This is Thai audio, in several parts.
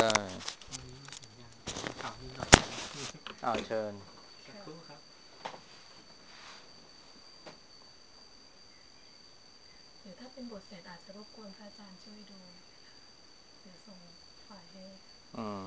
ได้ตอนนี้สัญญาณข่าวนิดหน่อยเชิญสักครู่ครับหรือถ้าเป็นบทเสร็จอาจจะรบกวนพระอาจารย์ช่วยดูหรือส่งไฟล์ให้อืม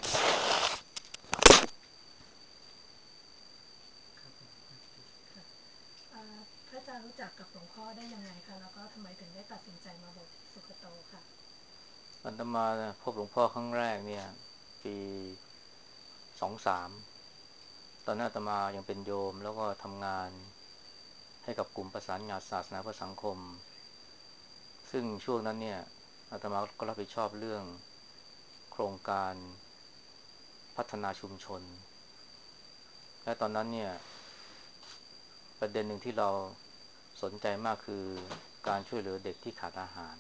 ครับผมค่ะพระอาจารย์รู้จักกับหลวงพ่อได้ยังไงคะแล้วก็ทำไมถึงได้ตัดสินใจมาบวชที่สุขโตค่ะอาตมาพบหลวงพ่อครั้งแรกเนี่ยปี23ตอนนั้นอาตมายังเป็นโยมแล้วก็ทำงานให้กับกลุ่มประสานงานศาสนาเพื่อสังคมซึ่งช่วงนั้นเนี่ยอาตมาก็รับผิดชอบเรื่องโครงการพัฒนาชุมชนและตอนนั้นเนี่ยประเด็นหนึ่งที่เราสนใจมากคือการช่วยเหลือเด็กที่ขาดอาหาร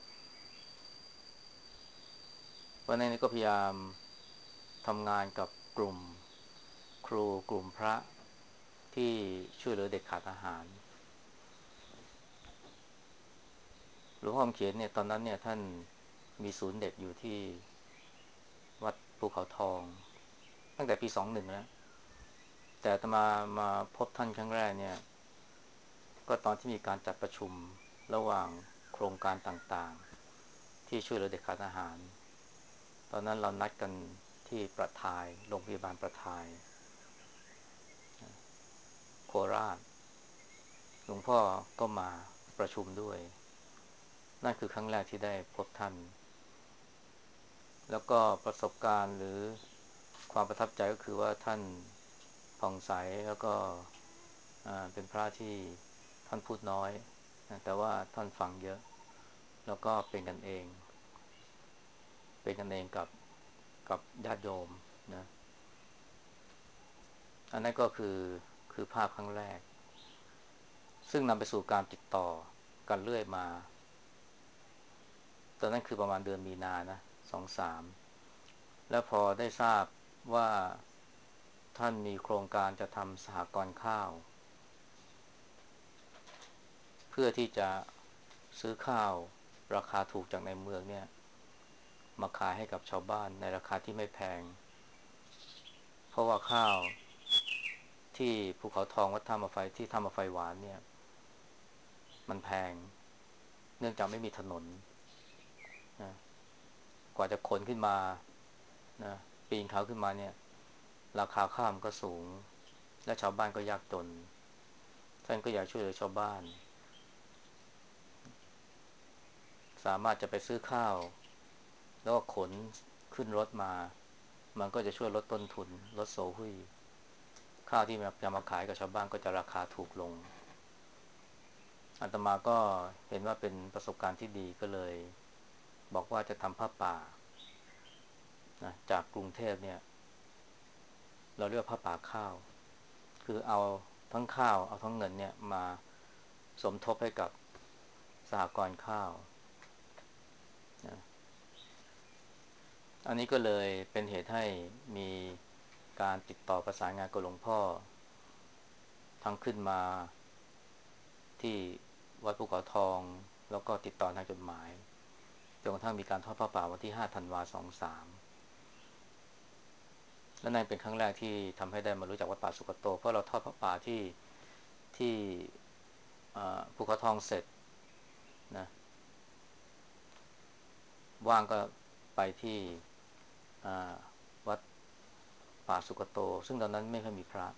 เพราะนั้นก็พยายามทำงานกับกลุ่มครูกลุ่มพระที่ช่วยเหลือเด็กขาดอาหารหลวงพ่อคำเขียนเนี่ยตอนนั้นเนี่ยท่านมีศูนย์เด็กอยู่ที่วัดภูเขาทองตั้งแต่ปี21แล้วแต่อาตมาพบท่านครั้งแรกเนี่ยก็ตอนที่มีการจัดประชุมระหว่างโครงการต่างๆที่ช่วยเหลือเด็กขาดอาหารตอนนั้นเรานัดกันที่ประทายโรงพยาบาลประทายโคราชหลวงพ่อก็มาประชุมด้วยนั่นคือครั้งแรกที่ได้พบท่านแล้วก็ประสบการณ์หรือความประทับใจก็คือว่าท่านผ่องใสแล้วก็เป็นพระที่ท่านพูดน้อยนะแต่ว่าท่านฟังเยอะแล้วก็เป็นกันเองกับญาติโยมนะอันนั้นก็คือภาพครั้งแรกซึ่งนำไปสู่การติดต่อกันเรื่อยมาตอนนั้นคือประมาณเดือนมีนานะ23แล้วพอได้ทราบว่าท่านมีโครงการจะทำสหกรณ์ข้าวเพื่อที่จะซื้อข้าวราคาถูกจากในเมืองเนี่ยมาขายให้กับชาวบ้านในราคาที่ไม่แพงเพราะว่าข้าวที่ภูเขาทองวัดท่ามาไฟที่ท่ามาไฟหวานเนี่ยมันแพงเนื่องจากไม่มีถนนนะกว่าจะขนขึ้นมานะปีนเขาขึ้นมาเนี่ยราคาข้าวมันก็สูงและชาวบ้านก็ยากจนท่านก็อยากช่วยเหลือชาวบ้านสามารถจะไปซื้อข้าวแล้วก็ขนขึ้นรถมามันก็จะช่วยลดต้นทุนลดโซหุ้ยข้าวที่จะมาขายกับชาวบ้านก็จะราคาถูกลงอาตมาก็เห็นว่าเป็นประสบการณ์ที่ดีก็เลยบอกว่าจะทำผ้าป่านะจากกรุงเทพเนี่ยเราเรียกว่าผ้าป่าข้าวคือเอาทั้งข้าวเอาทั้งเงินเนี่ยมาสมทบให้กับสหกรณ์ข้าวนะอันนี้ก็เลยเป็นเหตุให้มีการติดต่อประสานงานกับหลวงพ่อทั้งขึ้นมาที่วัดภูเขาทองแล้วก็ติดต่อทางจดหมายจนกระทั่งมีการทอดผ้าป่าวันที่5ธันวาคม23และนั่นเป็นครั้งแรกที่ทำให้ได้มารู้จักวัดป่าสุกโตเพราะเราทอดผ้าป่าที่ภูเขาทองเสร็จนะว่างก็ไปที่วัดป่าสุกโตซึ่งตอนนั้นไม่ค่อยมีพระ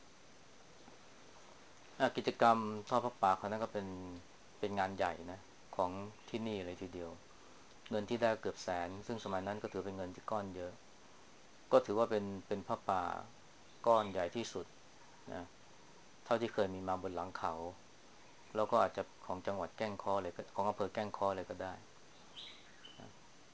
กิจกรรมทอดผ้าป่าครั้งนั้นก็เป็นงานใหญ่นะของที่นี่เลยทีเดียวเงินที่ได้เกือบแสนซึ่งสมัยนั้นก็ถือเป็นเงินที่ก้อนเยอะก็ถือว่าเป็นผ้าป่าก้อนใหญ่ที่สุดนะเท่าที่เคยมีมาบนหลังเขาแล้วก็อาจจะของจังหวัดแก้งเคอเลยของอำเภอแก้งเคอเลยก็ได้นะ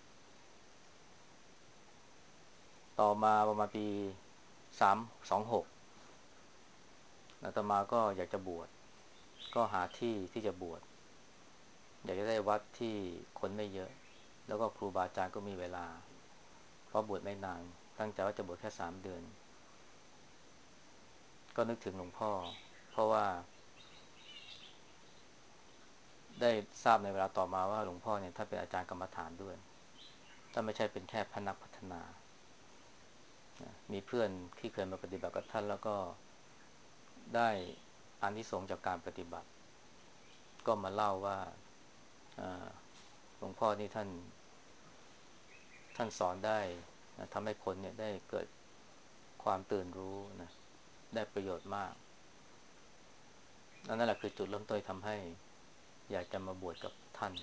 ต่อมาประมาณปี326อาตมาก็อยากจะบวชก็หาที่ที่จะบวชอยากจะได้วัดที่คนไม่เยอะแล้วก็ครูบาอาจารย์ก็มีเวลาเพราะบวชไม่นานตั้งใจว่าจะบวชแค่3 เดือนก็นึกถึงหลวงพ่อเพราะว่าได้ทราบในเวลาต่อมาว่าหลวงพ่อเนี่ยท่านเป็นอาจารย์กรรมฐานด้วยถ้าไม่ใช่เป็นแค่พระนักพัฒนามีเพื่อนที่เคยมาปฏิบัติกับท่านแล้วก็ได้อานิสงส์จากการปฏิบัติก็มาเล่าว่าหลวงพ่อนี่ท่านสอนได้ทำให้คนเนี่ยได้เกิดความตื่นรู้นะได้ประโยชน์มากนั่นแหละคือจุดเริ่มต้นทำให้อยากจะมาบวชกับท่าน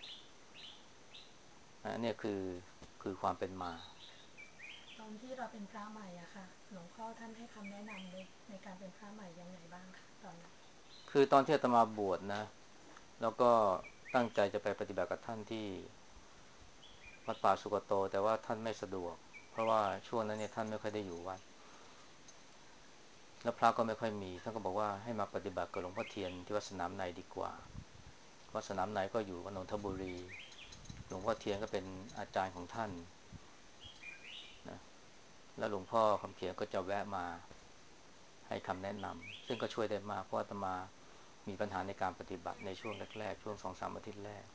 เนี่ยคือความเป็นมาตอนที่เราเป็นพระใหม่อะค่ะหลวงพ่อท่านให้คำแนะนำในการเป็นพระใหม่ยังไงบ้างคะตอนนั้นคือตอนที่อาตมาบวชนะแล้วก็ตั้งใจจะไปปฏิบัติกับท่านที่วัดป่าสุกโตแต่ว่าท่านไม่สะดวกเพราะว่าช่วงนั้นเนี่ยท่านไม่ค่อยได้อยู่วัดแล้วพระก็ไม่ค่อยมีท่านก็บอกว่าให้มาปฏิบัติกับหลวงพ่อเทียนที่วัดสนามในดีกว่าวัดสนามในก็อยู่นนทบุรีหลวงพ่อเทียนก็เป็นอาจารย์ของท่านนะแล้วหลวงพ่อคำเขียนก็จะแวะมาให้คำแนะนำซึ่งก็ช่วยได้มากเพราะอาตมามีปัญหาในการปฏิบัติในช่วงแรกๆช่วง2-3อาทิตย์แรก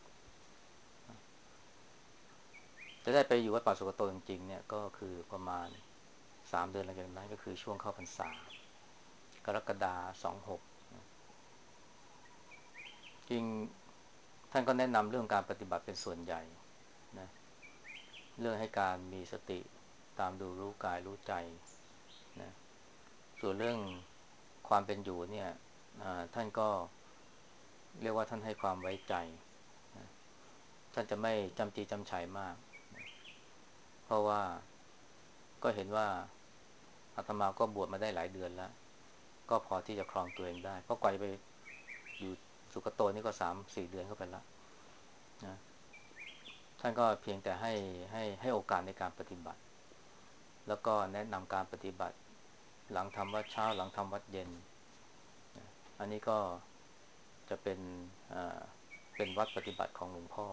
จะได้ไปอยู่วัดป่าสุกโตจริงๆเนี่ยก็คือประมาณ3 เดือนหลังจากนั้นก็คือช่วงเข้าพรรษากรกฎาคม26จริงท่านก็แนะนำเรื่องการปฏิบัติเป็นส่วนใหญ่นะเรื่องให้การมีสติตามดูรู้กายรู้ใจนะส่วนเรื่องความเป็นอยู่เนี่ยท่านก็เรียกว่าท่านให้ความไว้ใจนะท่านจะไม่จำจีจำไฉมากนะเพราะว่าก็เห็นว่าอาตมาก็บวชมาได้หลายเดือนแล้วก็พอที่จะครองตัวเองได้เพราะกว่าจะไปอยู่สุกโตนี่ก็3-4 เดือนเข้าไปแล้วนะท่านก็เพียงแต่ให้โอกาสในการปฏิบัติแล้วก็แนะนำการปฏิบัติหลังทำวัดเช้าหลังทำวัดเย็นนะอันนี้ก็จะอ่าเป็นวัดปฏิบัติของหลวงพ่อ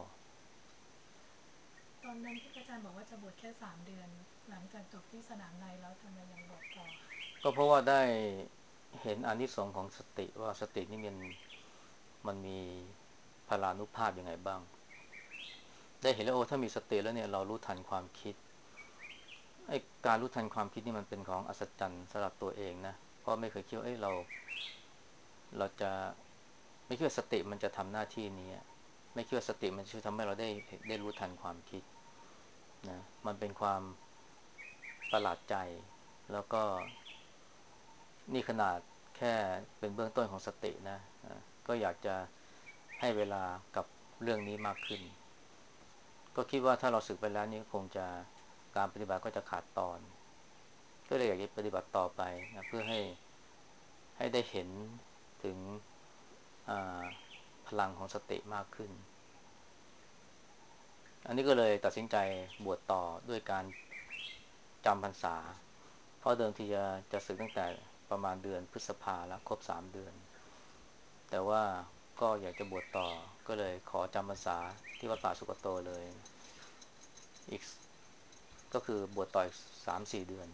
ตอนนั้นที่พระอาจารย์บอกว่าจะบวชแค่3 เดือนหลังจากจบที่สนามในแล้วทำไมยังบวชต่อก็เพราะว่าได้เห็นอานิสงส์ของสติว่าสตินี่มันมีพลานุภาพยังไงบ้างได้เห็นแล้วโอ้ถ้ามีสติแล้วเนี่ยเรารู้ทันความคิดไอ้การรู้ทันความคิดนี่มันเป็นของอัศจรรย์สำหรับตัวเองนะเพราะไม่เคยคิดว่าเอ้ยเราจะไม่คิดว่าสติมันจะทำหน้าที่นี้ไม่คิดว่าสติมันจะช่วยทำให้เราได้รู้ทันความคิดนะมันเป็นความประหลาดใจแล้วก็นี่ขนาดแค่เป็นเบื้องต้นของสตินะก็อยากจะให้เวลากับเรื่องนี้มากขึ้นก็คิดว่าถ้าเราสึกไปแล้วนี่คงจะการปฏิบัติก็จะขาดตอนก็เลยอยากจะปฏิบัติต่อไปนะเพื่อให้ได้เห็นถึงอ่าพลังของสติมากขึ้นอันนี้ก็เลยตัดสินใจบวชต่อด้วยการจำพรรษาเพราะเดิมทีจะสึกตั้งแต่ประมาณเดือนพฤษภาแล้วครบ3 เดือนแต่ว่าก็อยากจะบวชต่อก็เลยขอจำพรรษาที่วัดป่าสุกโตเลยอีกก็คือบวชต่ออีก3-4 เดือน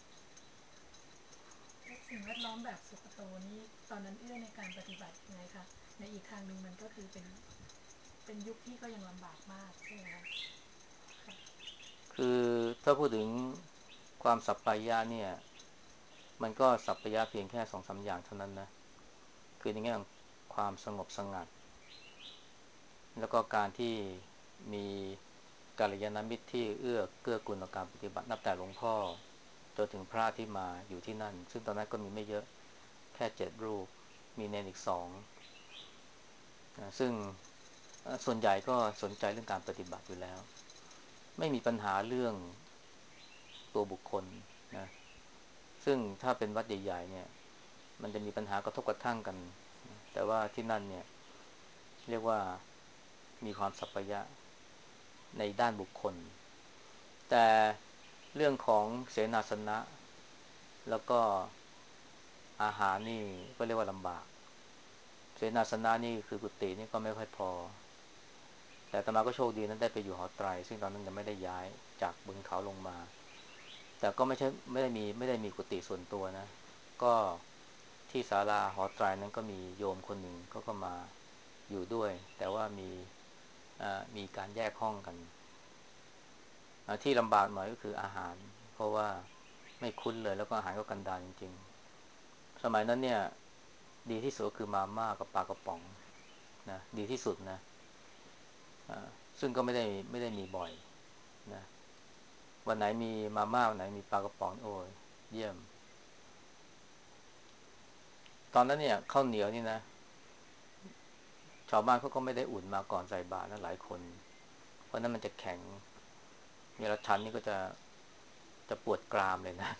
และสิ่งแวดล้อมแบบสุขโตนี้ตอนนั้นเอื้อในการปฏิบัติยังไงคะในอีกทางหนึ่งมันก็คือเป็นยุคที่ก็ยังลำบากมากใช่ไหมคะค่ะคือถ้าพูดถึงความสัปปายะเนี่ยมันก็สัปปายะเพียงแค่2-3 อย่างเท่านั้นนะคือในแง่ของความสงบสงัดแล้วก็การที่มีกัลยาณมิตรที่เกื้อกูลต่อการปฏิบัตินับแต่หลวงพ่อจนถึงพระที่มาอยู่ที่นั่นซึ่งตอนนั้นก็มีไม่เยอะแค่7 รูปมีเนนอีก2นะซึ่งส่วนใหญ่ก็สนใจเรื่องการปฏิบัติอยู่แล้วไม่มีปัญหาเรื่องตัวบุคคลนะซึ่งถ้าเป็นวัดใหญ่ๆเนี่ยมันจะมีปัญหากระทบกระทั่งกันแต่ว่าที่นั่นเนี่ยเรียกว่ามีความสัพยะในด้านบุคคลแต่เรื่องของเสนาสนะแล้วก็อาหารนี่ก็เรียกว่าลำบากเสนาสนะนี่คือกุฏินี่ก็ไม่ค่อยพอแต่อาตมาก็โชคดีนั้นได้ไปอยู่หอไตรซึ่งตอนนั้นยังไม่ได้ย้ายจากบนเขาลงมาแต่ก็ไม่ได้มีกุฏิส่วนตัวนะก็ที่ศาลาหอไตรนั้นก็มีโยมคนหนึ่งเขาก็มาอยู่ด้วยแต่ว่ามีการแยกห้องกันที่ลำบากหน่อยก็คืออาหารเพราะว่าไม่คุ้นเลยแล้วก็อาหารก็กันดารจริงๆสมัยนั้นเนี่ยดีที่สุดก็คือมาม่ากับปลากระป๋องนะดีที่สุดนะซึ่งก็ไม่ได้มีบ่อยนะวันไหนมีมาม่าวันไหนมีปลากระป๋องโอ้ยเยี่ยมตอนนั้นเนี่ยข้าวเหนียวนี่นะชาวบ้านเขาก็ไม่ได้อุ่นมาก่อนใส่บาตรนะหลายคนเพราะนั้นมันจะแข็งเวลาฉันนี่ก็จะปวดกรามเลยนะ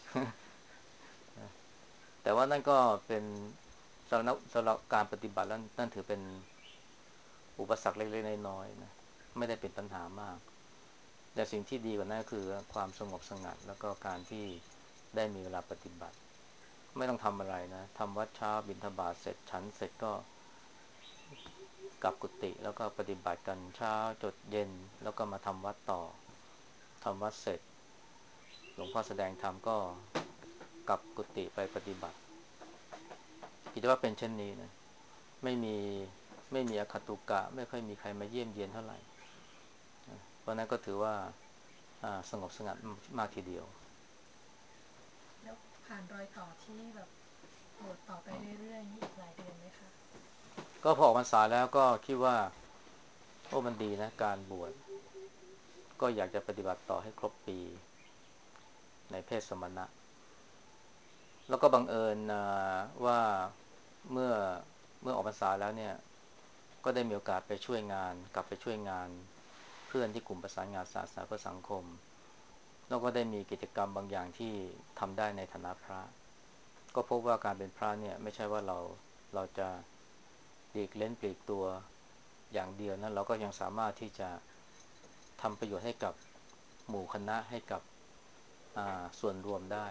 แต่ว่านั่นก็เป็นสำหรับการปฏิบัติแล้วนั่นถือเป็นอุปสรรคเล็กๆน้อยๆนะไม่ได้เป็นปัญหามากแต่สิ่งที่ดีกว่านั้นก็คือความสงบสงัดแล้วก็การที่ได้มีเวลาปฏิบัติไม่ต้องทำอะไรนะทำวัดเช้าบิณฑบาตเสร็จฉันเสร็จก็กลับกุฏิแล้วก็ปฏิบัติกันเช้าจดเย็นแล้วก็มาทำวัดต่อทำวัดเสร็จหลวงพ่อแสดงธรรมก็กลับกุฏิไปปฏิบัติคิดว่าเป็นเช่นนี้นะไม่มีไม่มีอคตุกะไม่ค่อยมีใครมาเยี่ยมเยียนเท่าไหร่เพราะนั้นก็ถือว่าสงบสงัดมากทีเดียวแล้วผ่านรอยต่อที่แบบบวชต่อไปเรื่อยๆนี่อีกหลายเดือนไหมคะก็พอออกพรรษาแล้วก็คิดว่าโอ้มันดีนะการบวชก็อยากจะปฏิบัติต่อให้ครบปีในเพศสมณะแล้วก็บังเอิญว่าเมื่อเมื่อออกพรรษาแล้วเนี่ยก็ได้มีโอกาสไปช่วยงานกลับไปช่วยงานเพื่อนที่กลุ่มประสานงานศาสนาเพื่อสังคมแล้วก็ได้มีกิจกรรมบางอย่างที่ทำได้ในฐานะพระก็พบว่าการเป็นพระเนี่ยไม่ใช่ว่าเราจะปลีกเล้นปลีกตัวอย่างเดียวนะเราก็ยังสามารถที่จะทำประโยชน์ให้กับหมู่คณะให้กับส่วนรวมได้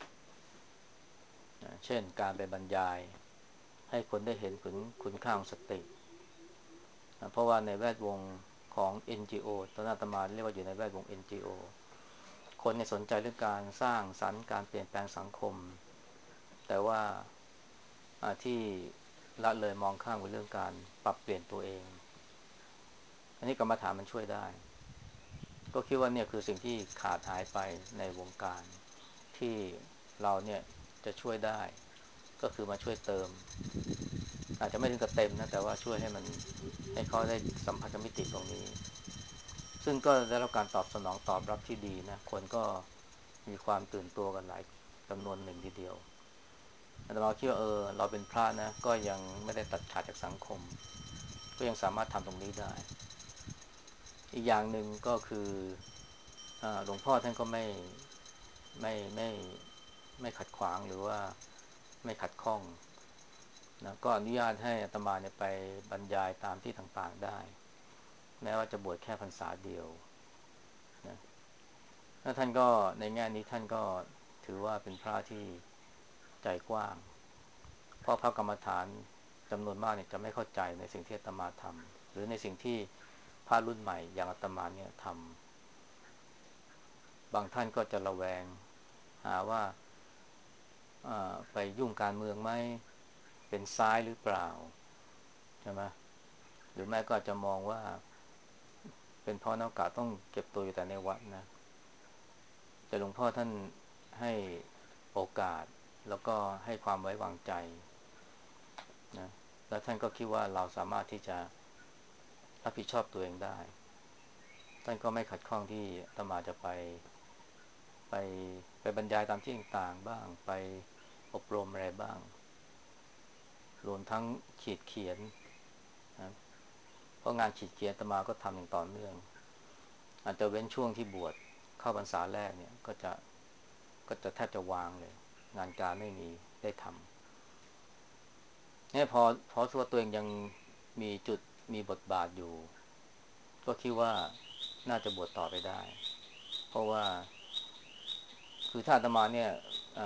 นะเช่นการไปบรรยายให้คนได้เห็นคุณค่าของสตินะเพราะว่าในแวดวงของ NGO ตอนอาตมาเรียกว่าอยู่ในแวดวง NGO คนเนี่ยสนใจเรื่องการสร้างสรรค์การเปลี่ยนแปลงสังคมแต่ว่าที่ละเลยมองข้ามไปเรื่องการปรับเปลี่ยนตัวเองอันนี้กรรมฐานมันช่วยได้ก็คิดว่าเนี่ยคือสิ่งที่ขาดหายไปในวงการที่เราเนี่ยจะช่วยได้ก็คือมาช่วยเติมอาจจะไม่ถึงกับเต็มนะแต่ว่าช่วยให้มันให้เขาได้สัมผัสกับมิติตรงนี้ซึ่งก็ได้รับการตอบสนองตอบรับที่ดีนะคนก็มีความตื่นตัวกันหลายจำนวนหนึ่งทีเดียวอาตมาคิดว่าเราเป็นพระนะก็ยังไม่ได้ตัดขาดจากสังคมก็ยังสามารถทำตรงนี้ได้อีกอย่างหนึ่งก็คือหลวงพ่อท่านก็ไม่ไม่ขัดขวางหรือว่าไม่ขัดข้องนะก็อนุญาตให้อาตมาเนี่ยไปบรรยายตามที่ต่างๆได้แม้ว่าจะบวชแค่พรรษาเดียวนะแล้วท่านก็ในแง่นี้ท่านก็ถือว่าเป็นพระที่ใจกว้างเพราะพระกรรมฐานจำนวนมากเนี่ยจะไม่เข้าใจในสิ่งที่อาตมาทำหรือในสิ่งที่พระรุ่นใหม่อย่างอาตมาเนี่ยทำบางท่านก็จะระแวงหาว่าไปยุ่งการเมืองไหมเป็นซ้ายหรือเปล่าใช่ไหมหรือแม่ก็อาจจะมองว่าเป็นเพราะนักกาต้องเก็บตัวอยู่แต่ในวัดนะแต่หลวงพ่อท่านให้โอกาสแล้วก็ให้ความไว้วางใจนะแล้วท่านก็คิดว่าเราสามารถที่จะรับผิดชอบตัวเองได้ท่านก็ไม่ขัดข้องที่อาตมาจะไปไปบรรยายตามที่ต่างๆบ้างไปอบรมอะไรบ้างรวมทั้งขีดเขียนนะเพราะงานขีดเขียนอาตมาก็ทำอย่างต่อเนื่องอาจจะเว้นช่วงที่บวชเข้าพรรษาแรกเนี่ยก็จะแทบจะวางเลยงานการไม่มีได้ทำเนี่ยพอตัวเองยังมีจุดมีบทบาทอยู่ก็คิดว่าน่าจะบวชต่อไปได้เพราะว่าคือถ้าอาตมาเนี่ย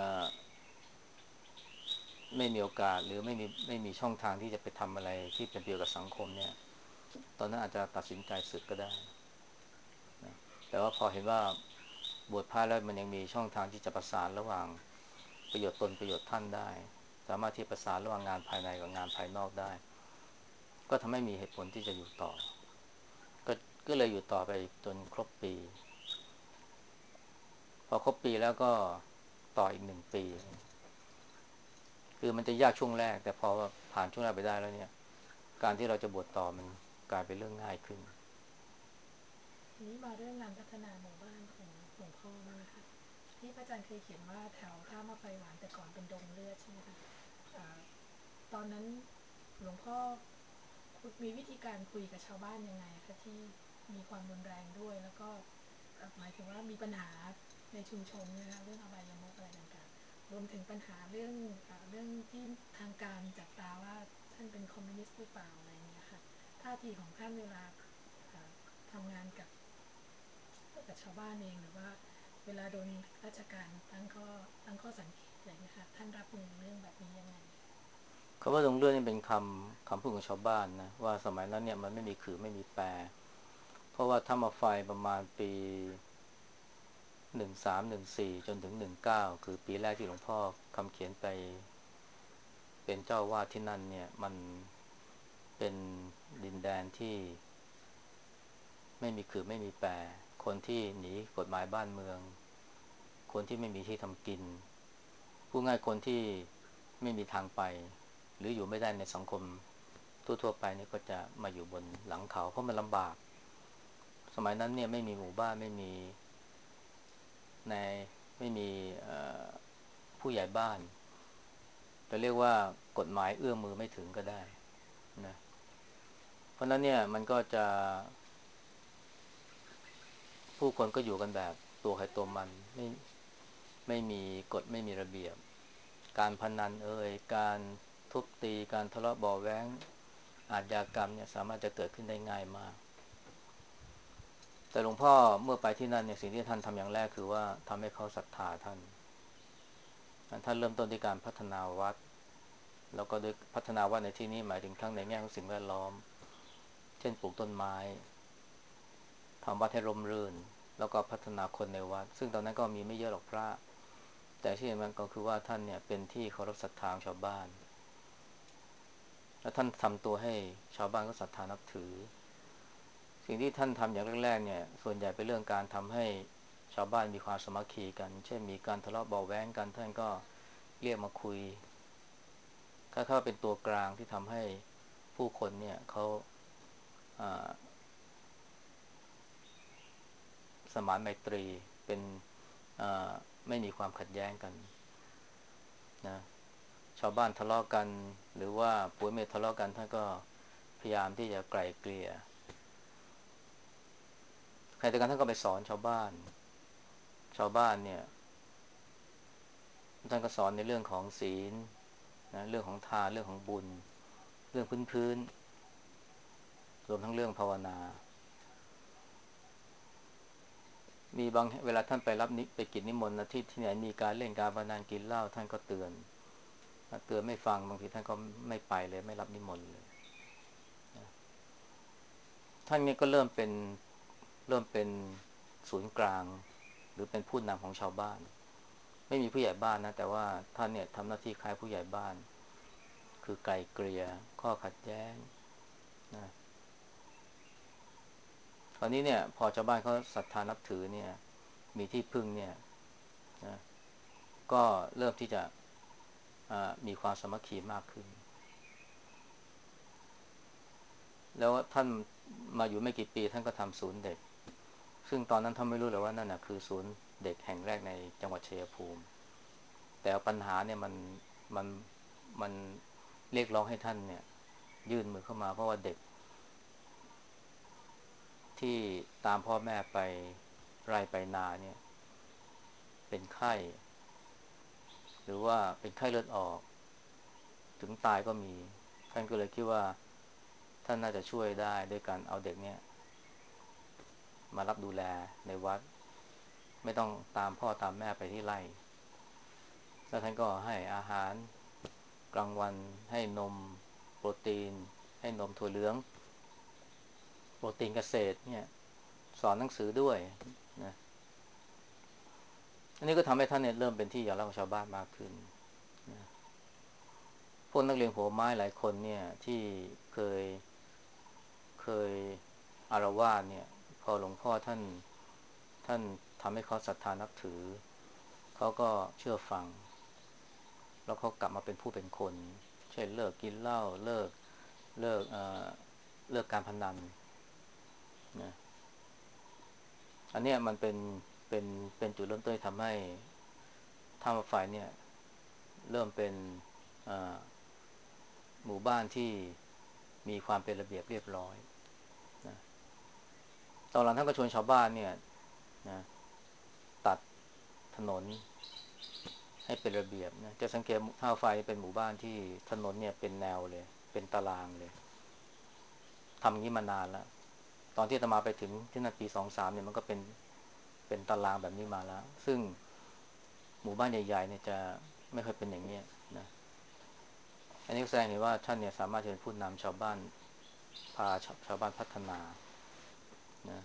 ไม่มีโอกาสหรือไม่มีช่องทางที่จะไปทำอะไรที่เป็นประโยชน์กับสังคมเนี่ยตอนนั้นอาจจะตัดสินใจสึกก็ได้นะแต่ว่าพอเห็นว่าบวชพระแล้วมันยังมีช่องทางที่จะประสานระหว่างประโยชน์ตนประโยชน์ท่านได้สามารถที่ประสานระหว่างงานภายในกับงานภายนอกได้ก็ทำให้มีเหตุผลที่จะอยู่ต่อก็ก็เลยอยู่ต่อไปจนครบปีพอครบปีแล้วก็ต่ออีก1 ปีคือมันจะยากช่วงแรกแต่พอผ่านช่วงแรกไปได้แล้วเนี่ยการที่เราจะบวชต่อมันกลายเป็นเรื่องง่ายขึ้นทีนี้มาเรื่องงานพัฒนาหมู่บ้านของหลวงพ่อบ้างนะคะที่พระอาจารย์เคยเขียนว่าแถวท่ามาไฟหวานแต่ก่อนเป็นดงเลือดใช่ไหมคะตอนนั้นหลวงพ่อมีวิธีการคุยกับชาวบ้านยังไงคะที่มีความรุนแรงด้วยแล้วก็หมายถึงว่ามีปัญหาในชุมชนนะคะเรื่องอบายมุขอะไรต่างๆรวมถึงปัญหาเรื่องที่ทางการจับตาว่าท่านเป็นคอมมิวนิสต์หรือเปล่าอะไรอย่างเงี้ยค่ะท่าทีของท่านเวลาทำงานกับชาวบ้านเองหรือว่าเวลาโดนราชการตั้งข้อสังเกตอะไรเงี้ยค่ะท่านรับมือเรื่องแบบนี้ยังไงคำว่าลงเรื่องนี่เป็นคำพูดของชาวบ้านนะว่าสมัยนั้นเนี่ยมันไม่มีขื่อไม่มีแปรเพราะว่าถ้ามาไฟประมาณปี1314จนถึง19คือปีแรกที่หลวงพ่อคำเขียนไปเป็นเจ้าวาดที่นั่นเนี่ยมันเป็นดินแดนที่ไม่มีขื่อไม่มีแปรคนที่หนีกฎหมายบ้านเมืองคนที่ไม่มีที่ทำกินพูดง่ายคนที่ไม่มีทางไปหรืออยู่ไม่ได้ในสังคมทั่วๆไปนี่ก็จะมาอยู่บนหลังเขาเพราะมันลำบากสมัยนั้นเนี่ยไม่มีหมู่บ้านไม่มีในไม่มีผู้ใหญ่บ้านจะเรียกว่ากฎหมายเอื้อมมือไม่ถึงก็ได้นะเพราะนั้นเนี่ยมันก็จะผู้คนก็อยู่กันแบบตัวใครตัวมันไม่มีกฎไม่มีระเบียบการพนันการทุบตีการทะเลาะเบาะแว้งอาชญากรรมเนี่ยสามารถจะเกิดขึ้นได้ง่ายมากแต่หลวงพ่อเมื่อไปที่นั่นเนี่ยสิ่งที่ท่านทำอย่างแรกคือว่าทำให้เขาศรัทธาท่านเริ่มต้นที่การพัฒนาวัดแล้วก็โดยพัฒนาวัดในที่นี้หมายถึงทั้งในแง่ของสิ่งแวดล้อมเช่นปลูกต้นไม้ทำวัดให้ร่มรื่นแล้วก็พัฒนาคนในวัดซึ่งตอนนั้นก็มีไม่เยอะหรอกพระแต่ที่มันก็คือว่าท่านเนี่ยเป็นที่เคารพศรัทธาของชาวบ้านและท่านทำตัวให้ชาวบ้านก็ศรัทธานับถือสิ่งที่ท่านทำอย่างแรกๆเนี่ยส่วนใหญ่เป็นเรื่องการทำให้ชาวบ้านมีความสามัคคีกันเช่นมีการทะเลาะเบาะแว้งกันท่านก็เรียกมาคุยถ้าเขาเป็นตัวกลางที่ทำให้ผู้คนเนี่ยเขาอ่าสมานไมตรีเป็นอ่าไม่มีความขัดแย้งกันนะชาวบ้านทะเลาะกันหรือว่าผัวเมียทะเลาะกันท่านก็พยายามที่จะไกล่เกลี่ยใครแต่กันท่านก็ไปสอนชาวบ้านเนี่ยท่านก็สอนในเรื่องของศีลนะเรื่องของทานเรื่องของบุญเรื่องพื้นๆรวมทั้งเรื่องภาวนามีบางเวลาท่านไปรับนิไปกิจนิมนต์นะที่ไหนมีการเล่นการพนันกินเหล้าท่านก็เตือนไม่ฟังบางทีท่านก็ไม่ไปเลยไม่รับนิมนต์เลยท่านนี้ก็เริ่มเป็นศูนย์กลางหรือเป็นผู้นำของชาวบ้านไม่มีผู้ใหญ่บ้านนะแต่ว่าท่านเนี่ยทำหน้าที่คล้ายผู้ใหญ่บ้านคือไกล่เกลี่ยข้อขัดแย้งนะคราวนี้เนี่ยพอชาวบ้านเขาศรัทธานับถือเนี่ยมีที่พึ่งเนี่ยนะก็เริ่มที่จะมีความสามัคคีมากขึ้นแล้วท่านมาอยู่ไม่กี่ปีท่านก็ทำศูนย์เด็กซึ่งตอนนั้นท่านไม่รู้เลยว่านั่นน่ะคือศูนย์เด็กแห่งแรกในจังหวัดชัยภูมิแต่ปัญหาเนี่ยมันมันเรียกร้องให้ท่านเนี่ยยื่นมือเข้ามาเพราะว่าเด็กที่ตามพ่อแม่ไปไร่ไปนาเนี่ยเป็นไข้หรือว่าเป็นไข้เลือดออกถึงตายก็มีท่านก็เลยคิดว่าท่านน่าจะช่วยได้ด้วยการเอาเด็กเนี่ยมารับดูแลในวัดไม่ต้องตามพ่อตามแม่ไปที่ไร่แล้วท่านก็ให้อาหารกลางวันให้นมโปรตีนให้นมถั่วเหลืองโปรตีนเกษตรเนี่ยสอนหนังสือด้วยนะอันนี้ก็ทำให้ท่านเนี่ยเริ่มเป็นที่ยอมรับของชาวบ้านมากขึ้นนะพวกนักเรียนหัวไม้หลายคนเนี่ยที่เคยอารวาสเนี่ยพอหลวงพ่อท่านทำให้เขาศรัทธานับถือเขาก็เชื่อฟังแล้วเขากลับมาเป็นผู้เป็นคนเช่นเลิกกินเหล้าเลิกเลิกการพนันนะอันเนี้ยมันเป็นเป็นจุดเริ่มต้นที่ทำให้ท่ารถไฟเนี่ยเริ่มเป็นอ่าหมู่บ้านที่มีความเป็นระเบียบเรียบร้อยนะตอนหลังท่านก็ชวนชาวบ้านเนี่ยนะตัดถนนให้เป็นระเบียบนะจะสังเกตท่าไฟเป็นหมู่บ้านที่ถนนเนี่ยเป็นแนวเลยเป็นตารางเลยทำอย่างนี้มานานแล้วตอนที่อาตมาไปถึงที่นั่นปี23เนี่ยมันก็เป็นตารางแบบนี้มาแล้วซึ่งหมู่บ้านใหญ่ๆเนี่ยจะไม่ค่อยเป็นอย่างนี้นะอันนี้แสดงเห็นว่าท่านเนี่ยสามารถจะเป็นผู้นำชาวบ้านพาชาวบ้านพัฒนานะ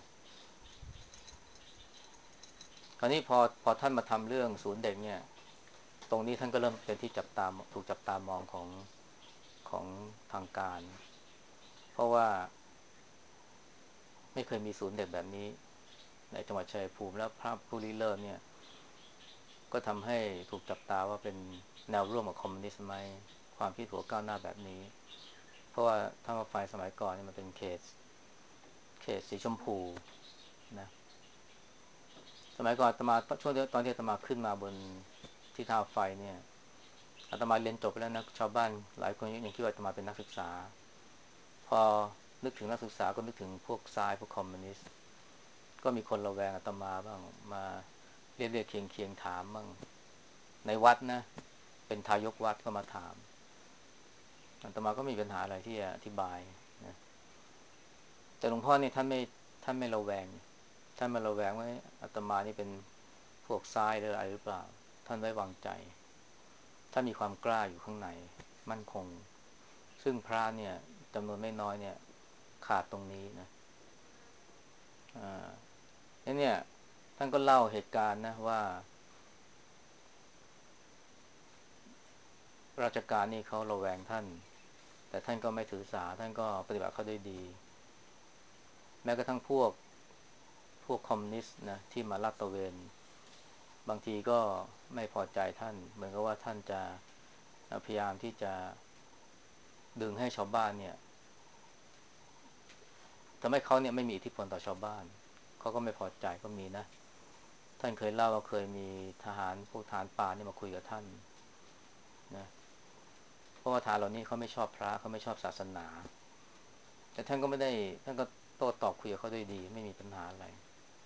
คราวนี้พอท่านมาทำเรื่องศูนย์เด็กเนี่ยตรงนี้ท่านก็เริ่มเป็นที่จับตาถูกจับตามองของทางการเพราะว่าไม่เคยมีศูนย์เด็กแบบนี้ในจังหวัดชัยภูมิแล้วพระผู้ริเริ่มเนี่ยก็ทำให้ถูกจับตาว่าเป็นแนวร่วมกับคอมมิวนิสต์ไหมความคิดหัวก้าวหน้าแบบนี้เพราะว่าถ้ารถไฟสมัยก่อนเนี่ยมันเป็นเขตสีชมพูนะสมัยก่อนอาตมาช่วงตอนที่อาตมาขึ้นมาบนที่ท่าไฟเนี่ยอาตมาเรียนจบไปแล้วนะชาวบ้านหลายคนยังคิดว่าอาตมาเป็นนักศึกษาพอนึกถึงนักศึกษาก็นึกถึงพวกซ้ายพวกคอมมิวนิสต์ก็มีคนระแวงอาตมาบ้างมาเรียกเคียงถามบ้างในวัดนะเป็นทายกวัดก็มาถามอาตมาก็มีปัญหาอะไรที่จะอธิบายนะแต่หลวงพ่อเนี่ยท่านไม่ระแวงท่านไม่ระแวงว่าอาตมานี่เป็นพวกซ้ายหรืออะไรหรือเปล่าท่านไว้วางใจท่านมีความกล้าอยู่ข้างในมั่นคงซึ่งพระเนี่ยจำนวนไม่น้อยเนี่ยขาดตรงนี้นะอ่าเนี่ยท่านก็เล่าเหตุการณ์นะว่าราชการนี่เขาระแวงท่านแต่ท่านก็ไม่ถือสาท่านก็ปฏิบัติเขาได้ดีแม้กระทั่งพวกคอมมิวนิสต์นะที่มาลาดตระเวนบางทีก็ไม่พอใจท่านเหมือนกับว่าท่านจะพยายามที่จะดึงให้ชาวบ้านเนี่ยทำให้เขาเนี่ยไม่มีอิทธิพลต่อชาวบ้านเขาก็ไม่พอใจก็มีนะท่านเคยเล่าว่าเคยมีทหารพวกทหารป่านี่มาคุยกับท่านนะเพราะว่าทหารเหล่านี้เขาไม่ชอบพระเขาไม่ชอบศาสนาแต่ท่านก็ไม่ได้ท่านก็โต้ตอบคุยกับเขาด้วยดีไม่มีปัญหาอะไร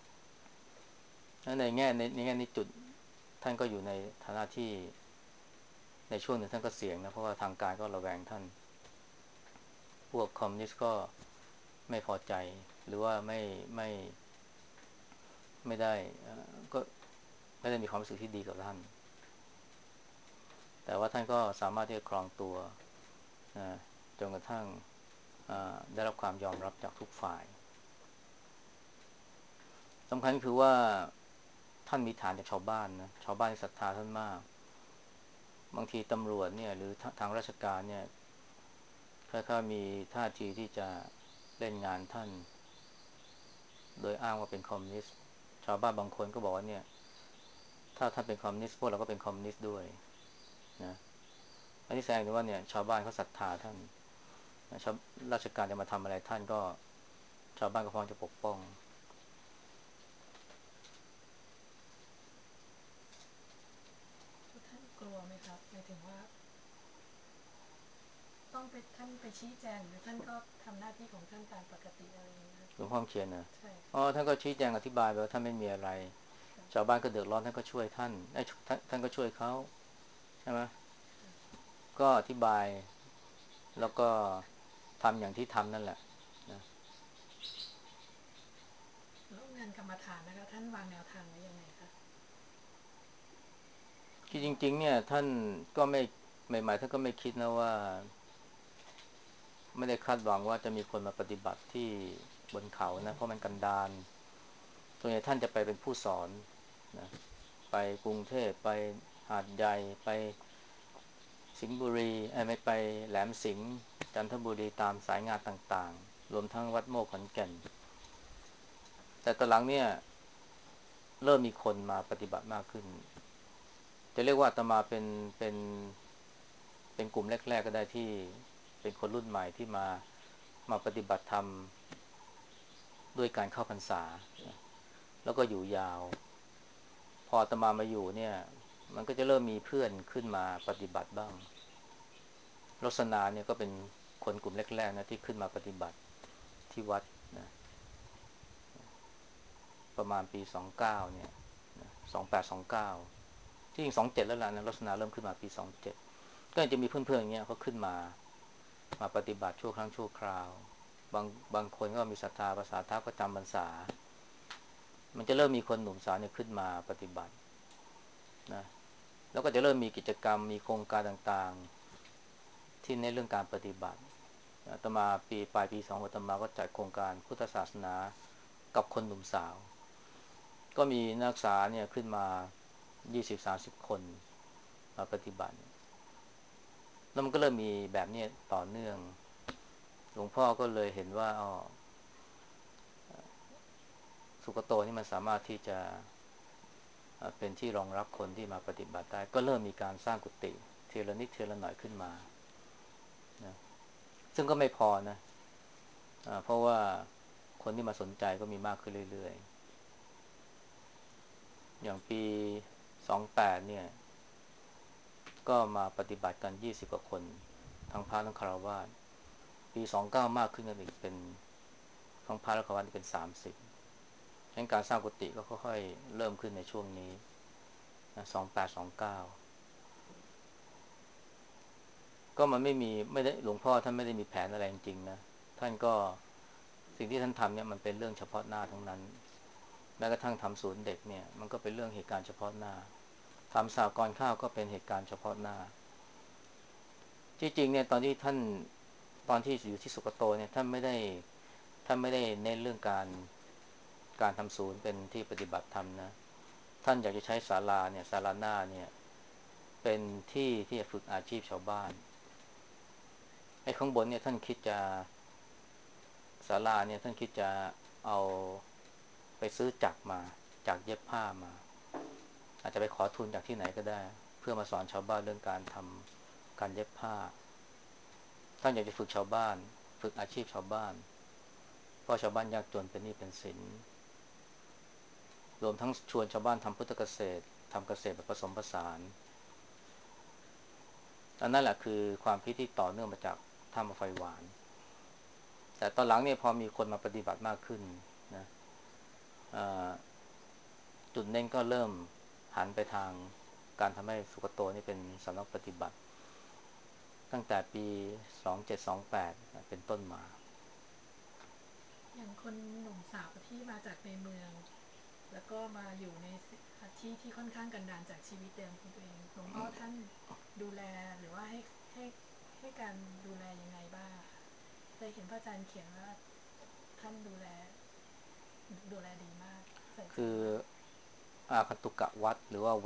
ในแง่นี้จุดท่านก็อยู่ในฐานะที่ในช่วงหนึ่งท่านก็เสี่ยงนะเพราะว่าทางการก็ระแวงท่านพวกคอมมิวนิสต์ก็ไม่พอใจหรือว่าไม่ได้ก็ไม่ได้มีความรู้สึกที่ดีกับท่านแต่ว่าท่านก็สามารถที่จะครองตัวนะจนกระทั่งได้รับความยอมรับจากทุกฝ่ายสำคัญคือว่าท่านมีฐานจากชาวบ้านนะชาวบ้านศรัทธาท่านมากบางทีตำรวจเนี่ยหรือทางราชการเนี่ยถ้ามีท่าทีที่จะเล่นงานท่านโดยอ้างว่าเป็นคอมมิวนิสต์ชาวบ้านบางคนก็บอกว่าเนี่ยถ้าท่านเป็นคอมมิวนิสต์พวกเราก็เป็นคอมมิวนิสต์ด้วยนะอันนี้แสดงถึงว่าเนี่ยชาวบ้านเขาศรัทธาท่านนะราชการจะมาทำอะไรท่านก็ชาวบ้านก็พร้อมจะปกป้องท่านกลัวไหมครับหมายถึงว่าต้องไปท่านไปชี้แจงหรือท่านก็ทำหน้าที่ของท่านตามปกติอะไรอย่างเงี้ยครับหลวงพ่อเขียนนะใช่อ๋อท่านก็ชี้แจงอธิบายไปว่าท่านไม่มีอะไรชาวบ้านก็เดือดร้อนท่านก็ช่วยท่านท่านก็ช่วยเขาใช่ไหมก็อธิบายแล้วก็ทำอย่างที่ทำนั่นแหละนะแล้วงานกรรมฐานนะคะท่านวางแนวทางไว้ยังไงคะคือจริงๆเนี่ยท่านก็ไม่ใหม่ๆท่านก็ไม่คิดนะว่าไม่ได้คาดหวังว่าจะมีคนมาปฏิบัติที่บนเขานะเพราะมันกันดารส่วนใหญ่ท่านจะไปเป็นผู้สอนนะไปกรุงเทพไปหาดใหญ่ไปสิงห์บุรีไม่ไปแหลมสิงห์จันทบุรีตามสายงานต่างๆรวมทั้งวัดโมกขอนแก่นแต่ตอนหลังเนี่ยเริ่มมีคนมาปฏิบัติมากขึ้นจะเรียกว่าอาตมาเป็นเป็นกลุ่มแรกๆก็ได้ที่เป็นคนรุ่นใหม่ที่มาปฏิบัติธรรมด้วยการเข้าพรรษาแล้วก็อยู่ยาวพออาตมาอยู่เนี่ยมันก็จะเริ่มมีเพื่อนขึ้นมาปฏิบัติบ้างรสนาเนี่ยก็เป็นคนกลุ่มแรกๆนะที่ขึ้นมาปฏิบัติที่วัดนะประมาณปี29เนี่ย2829ที่จริง27แล้วล่ะนะรสนาเริ่มขึ้นมาปี27ก็จะมีเพื่อนๆอย่างเงี้ยเขาขึ้นมาปฏิบัติชั่วครั้งชั่วคราวบางคนก็มีศรัทธาภาษาทัพก็จำพรรษามันจะเริ่มมีคนหนุ่มสาวเนี่ยขึ้นมาปฏิบัตินะแล้วก็จะเริ่มมีกิจกรรมมีโครงการต่างๆที่ในเรื่องการปฏิบัติอาตมาปลายปี2อาตมาก็จัดโครงการพุทธศาสนากับคนหนุ่มสาวก็มีนักศึกษาเนี่ยขึ้นมา20-30คนมาปฏิบัติแล้วมันก็เริ่มมีแบบนี้ต่อเนื่องหลวงพ่อก็เลยเห็นว่าสุกโตนี่มันสามารถที่จะเป็นที่รองรับคนที่มาปฏิบัติได้ก็เริ่มมีการสร้างกุฏิทีละนิดทีละหน่อยขึ้นมานะซึ่งก็ไม่พอนะเพราะว่าคนที่มาสนใจก็มีมากขึ้นเรื่อยๆอย่างปี28เนี่ยก็มาปฏิบัติกัน20กว่าคนทั้งพระทั้งฆราวาสปี29มากขึ้นกันอีกเป็นทั้งพระและฆราวาสเป็น30ฉะนั้นการสร้างกุฏิก็ค่อยๆเริ่มขึ้นในช่วงนี้นะ28-29ก็มันไม่ได้หลวงพ่อท่านไม่ได้มีแผนอะไรจริงๆนะท่านก็สิ่งที่ท่านทำเนี่ยมันเป็นเรื่องเฉพาะหน้าทั้งนั้นแม้กระทั่งทำศูนย์เด็กเนี่ยมันก็เป็นเรื่องเหตุการณ์เฉพาะหน้าทำสหกรณ์ข้าวก็เป็นเหตุการณ์เฉพาะหน้าที่จริงเนี่ยตอนที่อยู่ที่สุกโตเนี่ยท่านไม่ได้เน้นเรื่องการทำศูนย์เป็นที่ปฏิบัติธรรมนะท่านอยากจะใช้ศาลาเนี่ยศาลาหน้าเนี่ยเป็นที่ที่จะฝึกอาชีพชาวบ้านไอ้ข้างบนเนี่ยท่านคิดจะศาลาเนี่ยท่านคิดจะเอาไปซื้อจักรมาจักรเย็บผ้ามาอาจจะไปขอทุนจากที่ไหนก็ได้เพื่อมาสอนชาวบ้านเรื่องการทำการเย็บผ้าท่านอยากจะฝึกชาวบ้านฝึกอาชีพชาวบ้านเพราะชาวบ้านยากจนเป็นหนี้เป็นสินรวมทั้งชวนชาวบ้านทำพุทธเกษตรทำเกษตรแบบผสมผสานอันนั้นแหละคือความคิดที่ต่อเนื่องมาจากถ้ำไฟหวานแต่ตอนหลังเนี่ยพอมีคนมาปฏิบัติมากขึ้นนะจุดเน้นก็เริ่มหันไปทางการทำให้สุกโตนี่เป็นสำนักปฏิบัติตั้งแต่ปี2728เป็นต้นมาอย่างคนหนุ่มสาวที่มาจากในเมืองแล้วก็มาอยู่ในที่ที่ค่อนข้างกันดารจากชีวิตเดิมของตัวเองหลวงพ่อท่านดูแลหรือว่าให้ให้การดูแลยังไงบ้างเคยเห็นพระอาจารย์เขียนว่าท่านดูแลดีมากใส่ใจคือมากอาคันตุกะวัดหรือว่า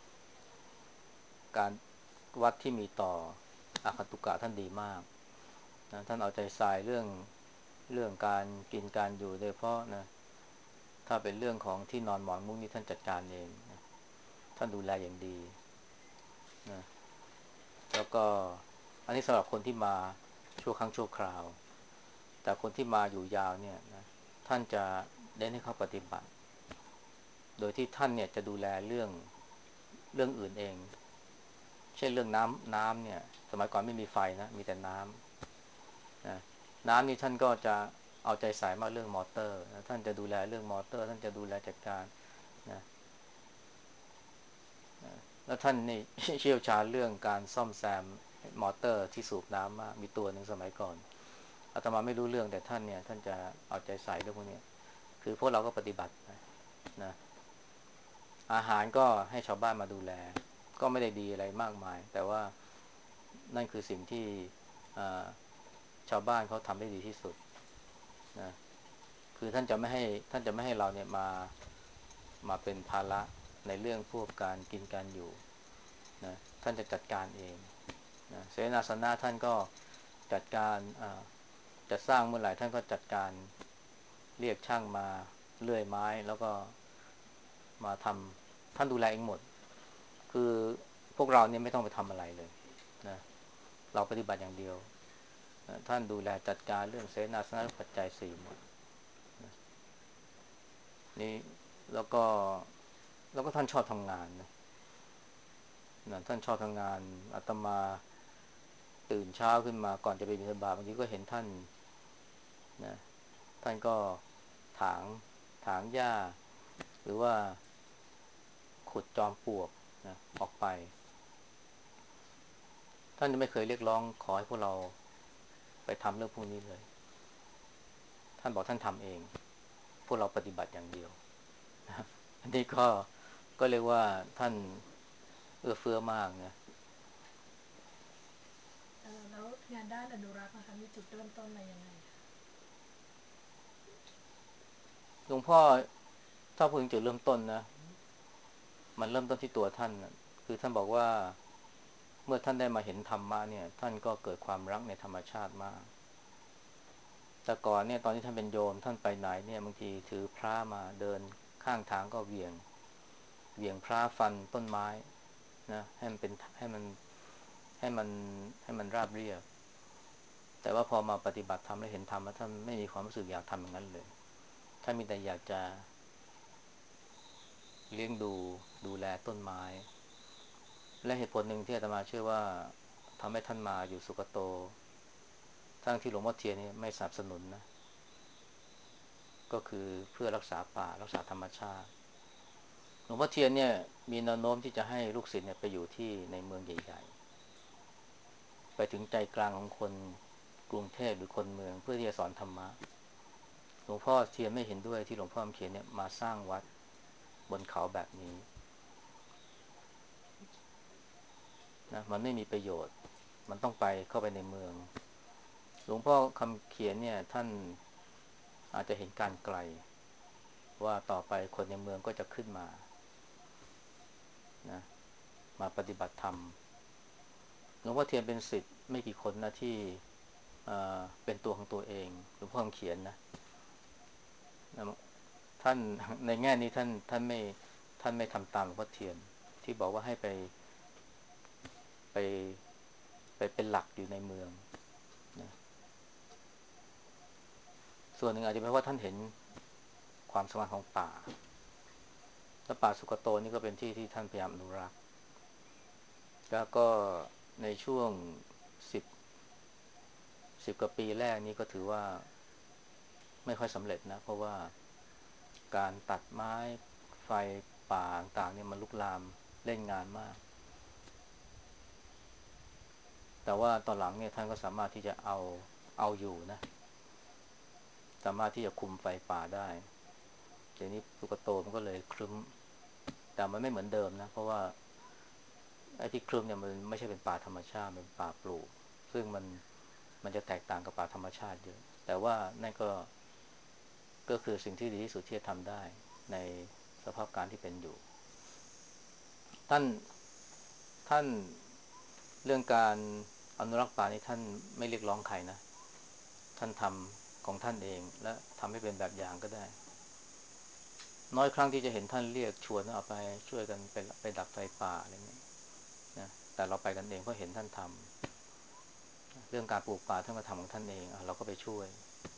การวัดที่มีต่ออาคันตุกะท่านดีมากนะท่านเอาใจใส่เรื่องการกินการอยู่โดยเฉพาะนะถ้าเป็นเรื่องของที่นอนหมอนมุ้งนี่ท่านจัดการเองนะท่านดูแลอย่างดีนะแล้วก็อันนี้สำหรับคนที่มาชั่วครั้งชั่วคราวแต่คนที่มาอยู่ยาวเนี่ยนะท่านจะเน้นให้เขาปฏิบัติโดยที่ท่านเนี่ยจะดูแลเรื่องอื่นเองเช่นเรื่องน้ำเนี่ยสมัยก่อนไม่มีไฟนะมีแต่นะน้ำนี่ท่านก็จะเอาใจใส่มากเรื่องมอเตอร์นะท่านจะดูแลเรื่องมอเตอร์ท่านจะดูแลจัดการนะแล้วท่านนี่เชี่ยวชาญเรื่องการซ่อมแซมมอเตอร์ที่สูบน้ำมากมีตัวหนึ่งสมัยก่อนอาตมาไม่รู้เรื่องแต่ท่านเนี่ยท่านจะเอาใจใส่เรื่องพวกนี้คือพวกเราก็ปฏิบัตินะอาหารก็ให้ชาวบ้านมาดูแลก็ไม่ได้ดีอะไรมากมายแต่ว่านั่นคือสิ่งที่ชาวบ้านเขาทำได้ดีที่สุดนะคือท่านจะไม่ให้เราเนี่ยมาเป็นภาระในเรื่องพวกการกินการอยู่นะท่านจะจัดการเองนะเสนาสนะท่านก็จัดการจะสร้างเมื่อไหร่ท่านก็จัดการเรียกช่างมาเลื่อยไม้แล้วก็มาทำท่านดูแลเองหมดคือพวกเราเนี่ยไม่ต้องไปทำอะไรเลยนะเราปฏิบัติอย่างเดียวท่านดูแลจัดการเรื่องเสนาสนะปัจจัยสี่หมดนี่แล้วก็ท่านชอบทำงานนะท่านชอบทำงานอาตมาตื่นเช้าขึ้นมาก่อนจะไปบิณฑบาตบางทีก็เห็นท่านนะท่านก็ถางหญ้าหรือว่าขุดจอมปลวกนะออกไปท่านจะไม่เคยเรียกร้องขอให้พวกเราไปทำเรื่องพวกนี้เลยท่านบอกท่านทำเองพวกเราปฏิบัติอย่างเดียวอันนี้ก็เรียกว่าท่านเอื้อเฟื้อมากนะแล้วงานด้านอนุรักษ์นะคะมีจุดเริ่มต้นมายังไงคะหลวงพ่อถ้าพูดถึงจุดเริ่มต้นนะมันเริ่มต้นที่ตัวท่านนะคือท่านบอกว่าเมื่อท่านได้มาเห็นธรรมะเนี่ยท่านก็เกิดความรักในธรรมชาติมากแต่ก่อนเนี่ยตอนที่ท่านเป็นโยมท่านไปไหนเนี่ยบางทีถือพระมาเดินข้างทางก็เหวี่ยงพระฟันต้นไม้นะให้มันเป็นให้มันให้มันราบเรียบแต่ว่าพอมาปฏิบัติธรรมแล้วเห็นธรรมแล้วท่านไม่มีความรู้สึกอยากทำอย่างนั้นเลยท่านมีแต่อยากจะเลี้ยงดูแลต้นไม้และเหตุผลหนึ่งที่อาตมาเชื่อว่าทำให้ท่านมาอยู่สุคโตทั้งที่หลวงพ่อเทียนนี่ไม่สนับสนุนนะก็คือเพื่อรักษาป่ารักษาธรรมชาติหลวงพ่อเทียนเนี่ยมีแนวโน้มที่จะให้ลูกศิษย์เนี่ยไปอยู่ที่ในเมืองใหญ่ๆไปถึงใจกลางของคนกรุงเทพหรือคนเมืองเพื่อที่จะสอนธรรมะหลวงพ่อเทียนไม่เห็นด้วยที่หลวงพ่อเขียนเนี่ยมาสร้างวัดบนเขาแบบนี้นะมันไม่มีประโยชน์มันต้องเข้าไปในเมืองหลวงพ่อคำเขียนเนี่ยท่านอาจจะเห็นการไกลว่าต่อไปคนในเมืองก็จะขึ้นมานะมาปฏิบัติธรรมหลวงพ่อเทียนเป็นศิษย์ไม่กี่คนนะที่เป็นตัวของตัวเองหลวงพ่อคำเขียนนะท่านในแง่นี้ท่านไม่ทำตามหลวงพ่อเทียนที่บอกว่าให้ไปเป็นหลักอยู่ในเมืองนะส่วนหนึ่งอาจจะเป็นเพราะว่าท่านเห็นความสำคัญของป่าและป่าสุกโตนี่ก็เป็นที่ที่ท่านพยายามอนุรักษ์แล้วก็ในช่วงสิบกว่าปีแรกนี้ก็ถือว่าไม่ค่อยสำเร็จนะเพราะว่าการตัดไม้ไฟป่าต่างๆเนี่ยมันลุกลามเล่นงานมากแต่ว่าตอนหลังเนี่ยท่านก็สามารถที่จะเอาอยู่นะสามารถที่จะคุมไฟป่าได้เดี๋ยวนี้สุกโตมันก็เลยครึ้มแต่มันไม่เหมือนเดิมนะเพราะว่าไอ้ที่ครึ้มเนี่ยมันไม่ใช่เป็นป่าธรรมชาติมันเป็นป่าปลูกซึ่งมันจะแตกต่างกับป่าธรรมชาติเยอะแต่ว่านั่นก็คือสิ่งที่ดีที่สุดที่จะทำได้ในสภาพการที่เป็นอยู่ท่านท่านเรื่องการอนุรักษ์ป่านี่ท่านไม่เรียกร้องใครนะท่านทำของท่านเองและทำให้เป็นแบบอย่างก็ได้น้อยครั้งที่จะเห็นท่านเรียกชวนเอาไปช่วยกันไปดับไฟป่าอะไรเงี้ยนะแต่เราไปกันเองเพราะเห็นท่านทำเรื่องการปลูกป่าท่านก็ทำของท่านเองเราก็ไปช่วย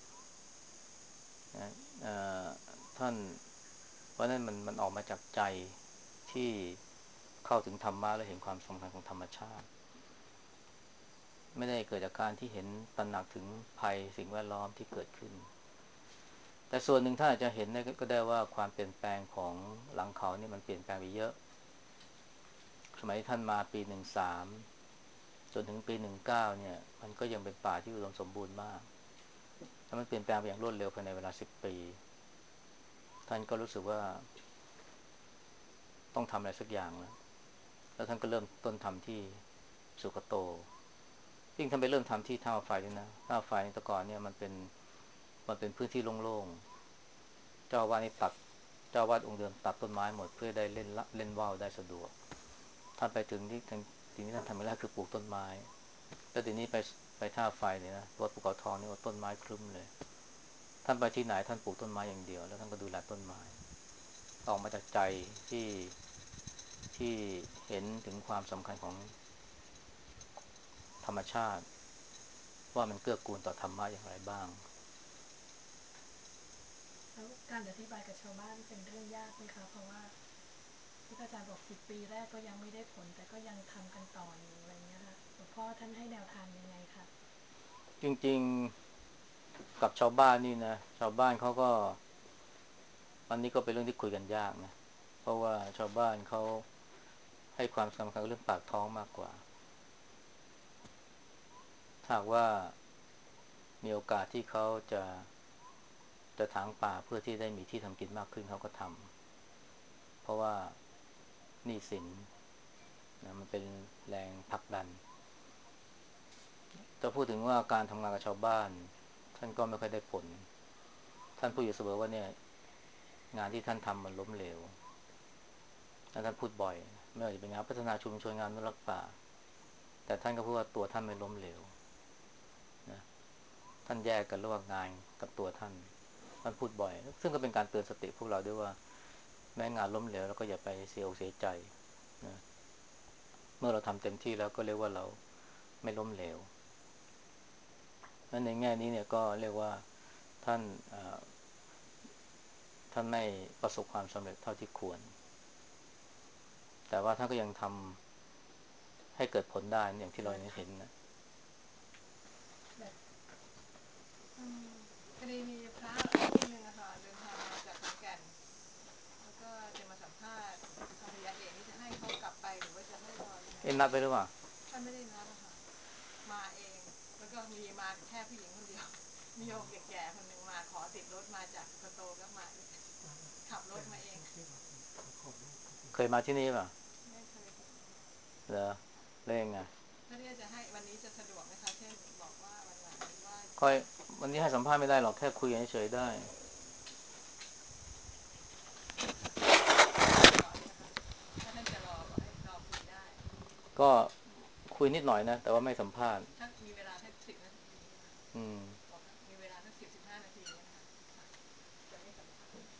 นะเอ่อท่านเพราะนั้นมันออกมาจากใจที่เข้าถึงธรรมะและเห็นความสำคัญของธรรมชาติไม่ได้เกิดจากการที่เห็นตระหนักถึงภัยสิ่งแวดล้อมที่เกิดขึ้นแต่ส่วนหนึ่งท่านอาจจะเห็นได้ก็ได้ว่าความเปลี่ยนแปลงของหลังเขานี่มันเปลี่ยนแปลงไปเยอะสมัยท่านมาปี13จนถึงปี19เนี่ยมันก็ยังเป็นป่าที่อุดมสมบูรณ์มากแล้วมันเปลี่ยนแปลงไปอย่างรวดเร็วภายในเวลา10 ปีท่านก็รู้สึกว่าต้องทำอะไรสักอย่างแล้วท่านก็เริ่มต้นทำที่สุกโตยิ่งท่านไปเริ่มทำที่ท่าไฟด้วยนะท่าไฟแต่ก่อนเนี่ยมันเป็นพื้นที่โล่งๆเจ้าอาวาสนี่ตัดเจ้าอาวาสองค์เดิมตัดต้นไม้หมดเพื่อได้เล่นว่าวได้สะดวกท่านไปถึงที่สิ่งที่ท่านทำไม่ได้คือปลูกต้นไม้แล้วทีนี้ไปท่าไฟเนี่ยนะวัดภูเขาทองนี่ว่าต้นไม้ครึ้มเลยท่านไปที่ไหนท่านปลูกต้นไม้อย่างเดียวแล้วท่านก็ดูแลต้นไม้ออกมาจากใจที่ที่เห็นถึงความสำคัญของธรรมชาติว่ามันเกื้อกูลต่อธรรมะอย่างไรบ้างแล้วการอธิบายกับชาวบ้านเป็นเรื่องยากไหมคะเพราะว่าที่พระอาจารย์บอก10 ปีแรกก็ยังไม่ได้ผลแต่ก็ยังทำกันต่ออยู่อะไรเงี้ยค่ะหลวงพ่อท่านให้แนวทางยังไงคะจริงๆกับชาวบ้านนี่นะชาวบ้านเขาก็อันนี้ก็เป็นเรื่องที่คุยกันยากนะเพราะว่าชาวบ้านเขาให้ความสำคัญกับเรื่องปากท้องมากกว่าถ้าหากว่ามีโอกาสที่เขาจะถางป่าเพื่อที่ได้มีที่ทำกินมากขึ้นเขาก็ทำเพราะว่าหนี้สินนะมันเป็นแรงผลักดันจะพูดถึงว่าการทำงานกับชาวบ้านท่านก็ไม่ค่อยได้ผลท่านพูดอยู่เสมอว่าเนี่ยงานที่ท่านทำมันล้มเหลวและท่านพูดบ่อยไม่ว่าจะเป็นงานพัฒนาชุมชนงานอนุรักษ์ป่าแต่ท่านก็พูดว่าตัวท่านไม่ล้มเหลวนะท่านแยกกันระหว่างงานกับตัวท่านพูดบ่อยซึ่งก็เป็นการเตือนสติพวกเราด้วยว่าแม้งานล้มเหลวเราก็อย่าไปเสียอกเสียใจนะเมื่อเราทำเต็มที่แล้วก็เรียกว่าเราไม่ล้มเหลวนั้นในแง่นี้เนี่ยก็เรียกว่าท่านท่านไม่ประสบความสำเร็จเท่าที่ควรแต่ว่าท่านก็ยังทำให้เกิดผลได้อย่างที่เราเห็นนะแบบพอดีมีพระรูปหนึ่งอะค่ะเดินทางมาจากขอนแก่นแล้วก็จะมาสัมภาษณ์ทางพยาเอกนี่จะให้เขากลับไปหรือว่าจะให้รอยังไงนัดไปหรือเปล่าท่านไม่ได้นัดอะค่ะมาเองแล้วก็มีมาแค่ผู้หญิงคนเดียวมีโยมแก่ๆคนหนึ่งมาขอติดรถมาจากสโตก็มาขับรถมาเองเคยมาที่นี่เปล่าไม่เคยค่ะเหรอแล้วยังไงถ้าเนี่ยจะให้วันนี้จะสะดวกไหมคะเช่นบอกว่าวันไหนว่าค่อยวันนี้ให้สัมภาษณ์ไม่ได้หรอกแค่คุยกันเฉยๆได้ถ้าท่านจะรอบอกให้รอคุยได้ก็คุยนิดหน่อยนะแต่ว่าไม่สัมภาษณ์ถ้ามีเวลาแค่10 นาทีค่ะอืมบอกมีเวลาสัก10-15 นาทีอย่างเงี้ยนะคะจะไม่สัมภาษณ์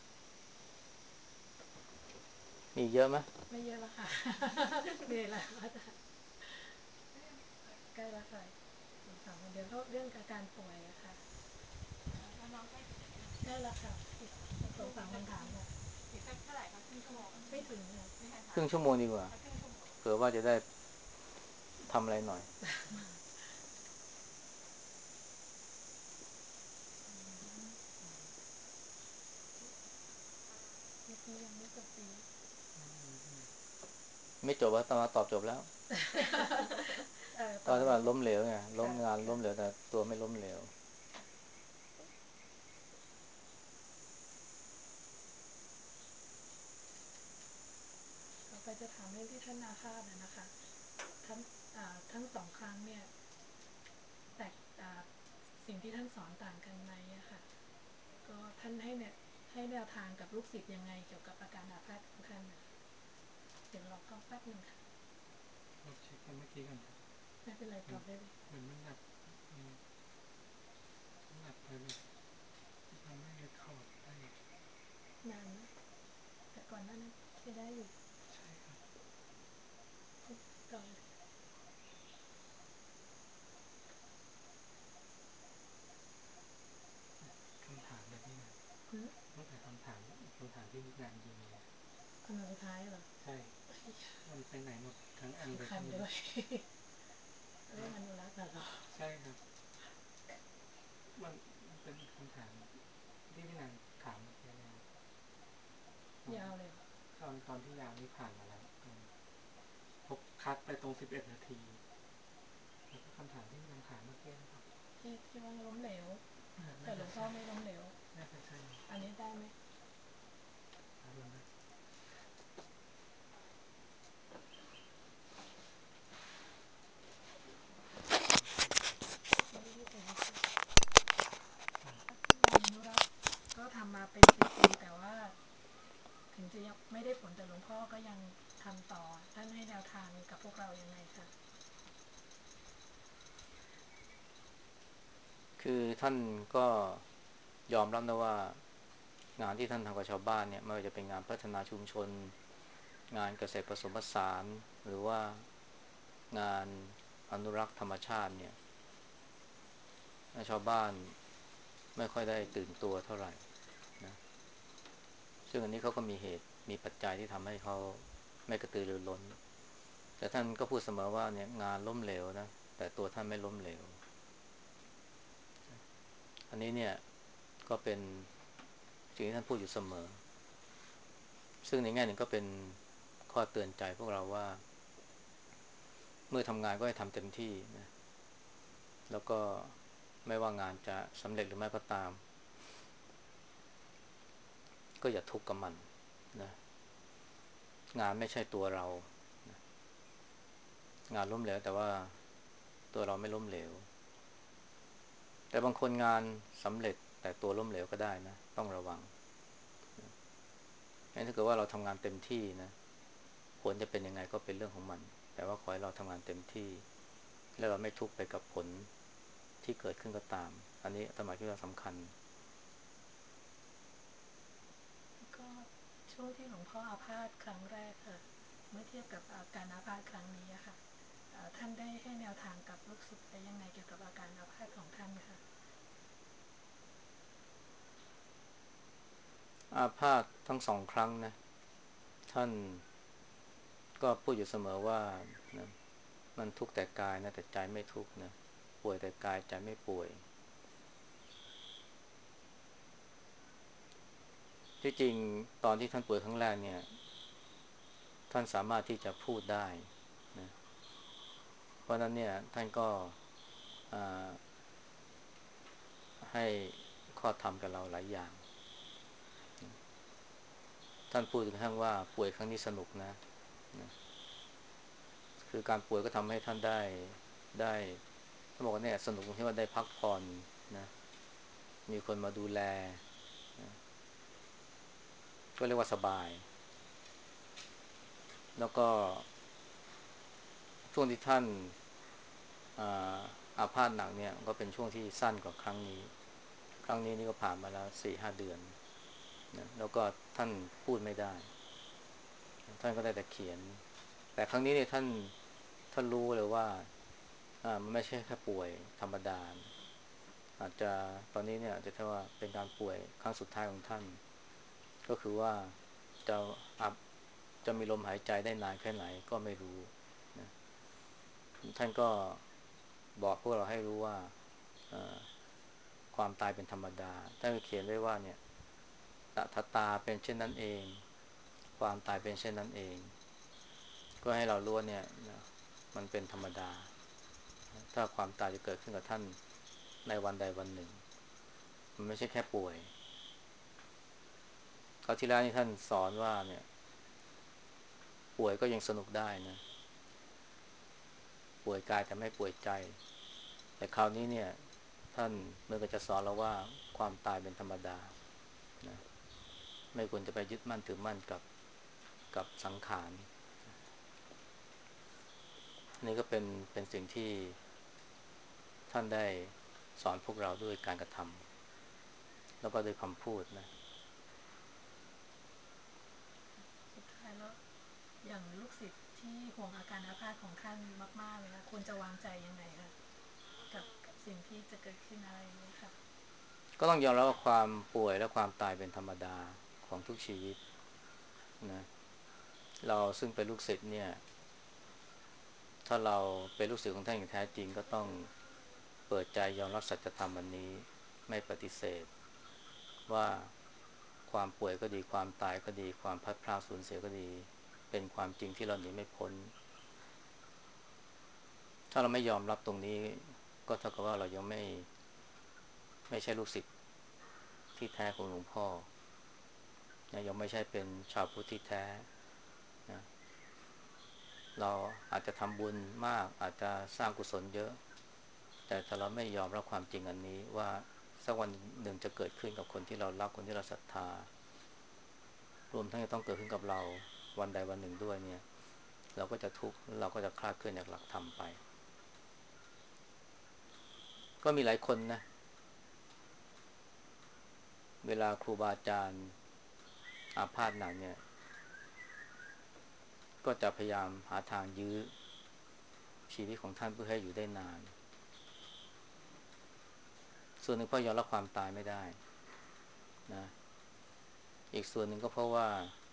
มีเยอะไหมไม่เยอะละค่ะเหนื่อยแล้วอาจารย์ใกล้ละค่ะ2-3 วันเดี๋ยวเรื่องอาการป่วยอะค่ะแล้วน้องใกล้ถึงไหมใกล้ละค่ะอีก2-3 คำถามค่ะอีกสักเท่าไหร่คะครึ่งชั่วโมงไม่ถึงค่ะไม่ให้ครึ่ถามงชั่วโมงดีกว่าครึ่งชั่วโมงเผื่อว่าจะได้ทำอะไรหน่อยเมื่อกี้ยังไม่จบปีไม่จบว่าตอบจบแล้วตอนที่ต่อเลยว่าล้มเหลวไงล้มค่ะงานล้ค่ะมเหลวแต่ตัวไม่ล้มเหลวต่อไปจะถามเรื่องที่ท่านอาพาธนะคะทั้งทั้ง2 ครั้งเนี่ยแต่สิ่งที่ท่านสอนต่างกันไหมอะค่ะก็ท่านให้แนวทางกับลูกศิษย์ยังไงเกี่ยวกับอาการอาพาธของท่านนะคะเดี๋ยวรอเข้าแป๊บหนึ่งค่ะเราเช็คกันเมื่อกี้ก่อนครับไม่เป็นไรตอบได้เลยเหมือนมันหนักหนักไปเลยทำให้เรคคอร์ดได้นานนะแต่ก่อนหน้านั้นใช้ได้อยู่ใช่ครับต่อเลยคำถามเลยพี่นะอืมตั้งแต่คำถามที่นิรันดร์ยิงเลยคำถามสุดท้ายเหรอใช่มันไปไหนหมดทั้งอันเลยคันพี่ด้วยเรื่องอนุรักษ์เหรอใช่ครับมันเป็นคำถามที่พี่นันถามเมื่อกี้เลยยาวเลยเหรอตอนที่ยาวนี้ผ่านมาแล้วพบคัดไปตรง11 นาทีแล้วก็คำถามที่พี่นันถามเมื่อกี้นะครับที่ว่าล้มเหลวแต่หลวงพ่อน่าจะใช่ไม่ล้มเหลวน่าจะใช่อันนี้ได้ไหมอารมณ์นะไม่ได้เป็นงานอนุรักษ์ก็ทำมาเป็น10 ปีแต่ว่าถึงจะยังไม่ได้ผลแต่หลวงพ่อก็ยังทำต่อท่านให้แนวทางกับพวกเรายังไงคะคือท่านก็ยอมรับนะว่างานที่ท่านทำกับชาวบ้านเนี่ยไม่ว่าจะเป็นงานพัฒนาชุมชนงานเกษตรผสมผสานหรือว่างานอนุรักษ์ธรรมชาติเนี่ยชาวบ้านไม่ค่อยได้ตื่นตัวเท่าไหร่นะซึ่งอันนี้เขาก็มีเหตุมีปัจจัยที่ทำให้เขาไม่กระตือรือร้นแต่ท่านก็พูดเสมอว่าเนี่ยงานล้มเหลวนะแต่ตัวท่านไม่ล้มเหลวอันนี้เนี่ยก็เป็นสิ่งที่ท่านพูดอยู่เสมอซึ่งในแง่หนึ่งก็เป็นข้อเตือนใจพวกเราว่าเมื่อทำงานก็ให้ทำเต็มที่นะแล้วก็ไม่ว่างานจะสำเร็จหรือไม่ก็ตามก็อย่าทุกข์กับมันนะงานไม่ใช่ตัวเรานะงานล้มเหลวแต่ว่าตัวเราไม่ล้มเหลวแต่บางคนงานสำเร็จแต่ตัวล้มเหลวก็ได้นะต้องระวังงั้นถ้าเกิดว่าเราทำงานเต็มที่นะผลจะเป็นยังไงก็เป็นเรื่องของมันแต่ว่าขอให้เราทำงานเต็มที่แล้วเราไม่ทุกข์ไปกับผลที่เกิดขึ้นก็ตามอันนี้อาตมาคิดว่าสำคัญก็ช่วงที่หลวงพ่ออาพาธครั้งแรกค่ะเมื่อเทียบกับอาการอาพาธครั้งนี้อะค่ะท่านได้ให้แนวทางกับลูกศิษย์ได้ยังไงเกี่ยวกับอาการอาพาธของท่านค่ะอาพาธทั้งสองครั้งนะท่านก็พูดอยู่เสมอว่านะมันทุกข์แต่กายนะแต่ใจไม่ทุกข์นะป่วยแต่กายใจไม่ป่วยที่จริงตอนที่ท่านป่วยครั้งแรกเนี่ยท่านสามารถที่จะพูดได้นะเพราะนั้นเนี่ยท่านก็อ่าให้ข้อธรรมกับเราหลายอย่างท่านพูดถึงขั้นว่าป่วยครั้งนี้สนุกนะนะคือการป่วยก็ทำให้ท่านได้ท่านบอกว่าเนี่ยสนุกตรงที่ว่าได้พักผ่อนนะมีคนมาดูแลนะก็เรียกว่าสบายแล้วก็ช่วงที่ท่านอ่อาพาธหนักเนี่ยก็เป็นช่วงที่สั้นกว่าครั้งนี้ครั้งนี้นี่ก็ผ่านมาแล้ว4-5 เดือนนะแล้วก็ท่านพูดไม่ได้ท่านก็ได้แต่เขียนแต่ครั้งนี้เนี่ยท่านรู้เลยว่ามันไม่ใช่แค่ป่วยธรรมดาอาจจะตอนนี้เนี่ยอาจจะเรียกว่าเป็นการป่วยครั้งสุดท้ายของท่านก็คือว่าจะอับจะมีลมหายใจได้นานแค่ไหนก็ไม่รู้นะท่านก็บอกพวกเราให้รู้ว่าความตายเป็นธรรมดาท่านก็เขียนไว้ว่าเนี่ยตถาเป็นเช่นนั้นเองความตายเป็นเช่นนั้นเองก็ให้เรารู้ว่าเนี่ยนะมันเป็นธรรมดาถ้าความตายจะเกิดขึ้นกับท่านในวันใดวันหนึ่งมันไม่ใช่แค่ป่วยคราวที่แล้วนี่ท่านสอนว่าเนี่ยป่วยก็ยังสนุกได้นะป่วยกายแต่ไม่ป่วยใจแต่คราวนี้เนี่ยท่านเมื่อก็จะสอนเราว่าความตายเป็นธรรมดานะไม่ควรจะไปยึดมั่นถือมั่นกับสังขารนี่ก็เป็นสิ่งที่ท่านได้สอนพวกเราด้วยการกระทำแล้วก็ด้วยคำพูดนะสุดท้ายแล้วอย่างลูกศิษย์ที่ห่วงอาการอาพาธของท่านมากๆเลยค่ะควรจะวางใจยังไงคะกับสิ่งที่จะเกิดขึ้นอะไรอย่างนี้ค่ะก็ต้องยอมรับว่าความป่วยและความตายเป็นธรรมดาของทุกชีวิตนะเราซึ่งเป็นลูกศิษย์เนี่ยถ้าเราเป็นลูกศิษย์ของท่านอย่างแท้จริงก็ต้องเปิดใจยอมรับสัจธรรมอันนี้ไม่ปฏิเสธว่าความป่วยก็ดีความตายก็ดีความพลัดพรากสูญเสียก็ดีเป็นความจริงที่เราหนีไม่พ้นถ้าเราไม่ยอมรับตรงนี้ก็เท่ากับว่าเรายังไม่ใช่ลูกศิษย์ที่แท้ของหลวงพ่อนะยังไม่ใช่เป็นชาวพุทธที่แท้นะเราอาจจะทำบุญมากอาจจะสร้างกุศลเยอะแต่ถ้าเราไม่ยอมรับความจริงอันนี้ว่าสักวันหนึ่งจะเกิดขึ้นกับคนที่เรารักคนที่เราศรัทธารวมทั้งจะต้องเกิดขึ้นกับเราวันใดวันหนึ่งด้วยเนี่ยเราก็จะทุกข์เราก็จะคลาดเคลื่อนจากหลักธรรมไปก็มีหลายคนนะเวลาครูบาอาจารย์อาพาธหนักเนี่ยก็จะพยายามหาทางยื้อชีวิตของท่านเพื่อให้อยู่ได้นานส่วนหนึ่งเพราะยอมรับความตายไม่ได้นะอีกส่วนหนึ่งก็เพราะว่า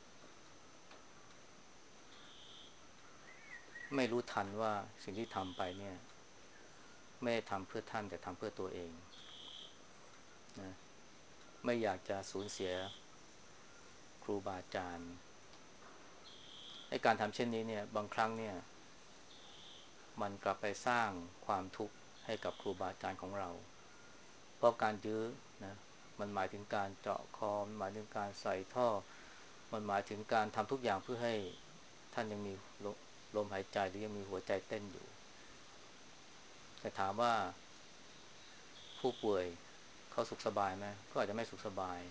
ไม่รู้ทันว่าสิ่งที่ทำไปเนี่ยไม่ได้ทำเพื่อท่านแต่ทำเพื่อตัวเองนะไม่อยากจะสูญเสียครูบาอาจารย์ในการทำเช่นนี้เนี่ยบางครั้งเนี่ยมันกลับไปสร้างความทุกข์ให้กับครูบาอาจารย์ของเราเพราะการยื้อนะมันหมายถึงการเจาะคอมันหมายถึงการใส่ท่อมันหมายถึงการทำทุกอย่างเพื่อให้ท่านยังมีลมหายใจหรือยังมีหัวใจเต้นอยู่แต่ถามว่าผู้ป่วยเขาสุขสบายไหมก็อาจจะไม่สุขสบาย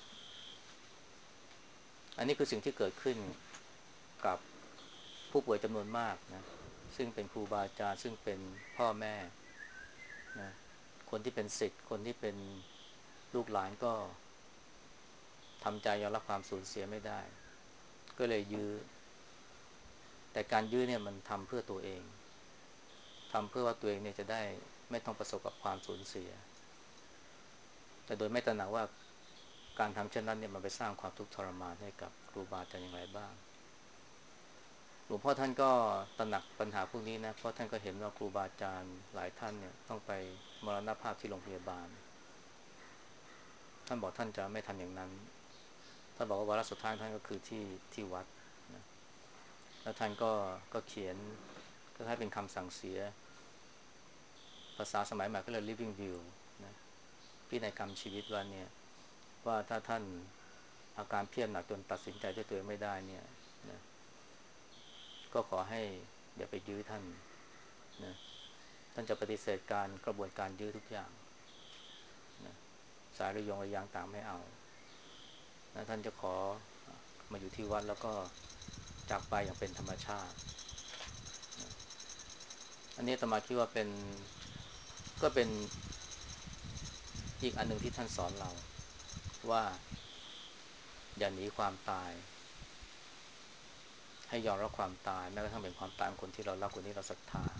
อันนี้คือสิ่งที่เกิดขึ้นกับผู้ป่วยจำนวนมากนะซึ่งเป็นครูบาอาจารย์ซึ่งเป็นพ่อแม่นะคนที่เป็นศิษย์คนที่เป็นลูกหลานก็ทำใจยอมรับความสูญเสียไม่ได้ก็เลยยื้อแต่การยื้อเนี่ยมันทำเพื่อตัวเองทำเพื่อว่าตัวเองเนี่ยจะได้ไม่ต้องประสบกับความสูญเสียแต่โดยไม่ตระหนักว่าการทำเช่นนั้นเนี่ยมันไปสร้างความทุกข์ทรมานให้กับครูบาอาจารย์อย่างไรบ้างหลวงพ่อท่านก็ตระหนักปัญหาพวกนี้นะเพราะท่านก็เห็นว่าครูบาอาจารย์หลายท่านเนี่ยต้องไปมรณภาพที่โรงพยาบาลท่านบอกท่านจะไม่ทำอย่างนั้นท่านบอกว่าวาระสุดท้ายท่านก็คือที่วัดนะแล้วท่านก็เขียนก็ให้เป็นคำสั่งเสียภาษาสมัยใหม่ก็เรียก living will นะพินัยกรรมชีวิตว่าเนี่ยว่าถ้าท่านอาการเพียรหนักจนตัดสินใจด้วยตัวเองไม่ได้เนี่ยนะก็ขอให้อย่าไปยื้อท่านนะท่านจะปฏิเสธการกระบวนการยื้อทุกอย่างนะสายระยงระยางต่างไม่เอานะท่านจะขอมาอยู่ที่วัดแล้วก็จากไปอย่างเป็นธรรมชาตินะอันนี้อาตมาคิดว่าก็เป็นอีกอันหนึ่งที่ท่านสอนเราว่าอย่าหนีความตายให้ยอมรับความตายแม้กระทั่งเป็นความตายของคนที่เรารักคนที่เราศรัทธา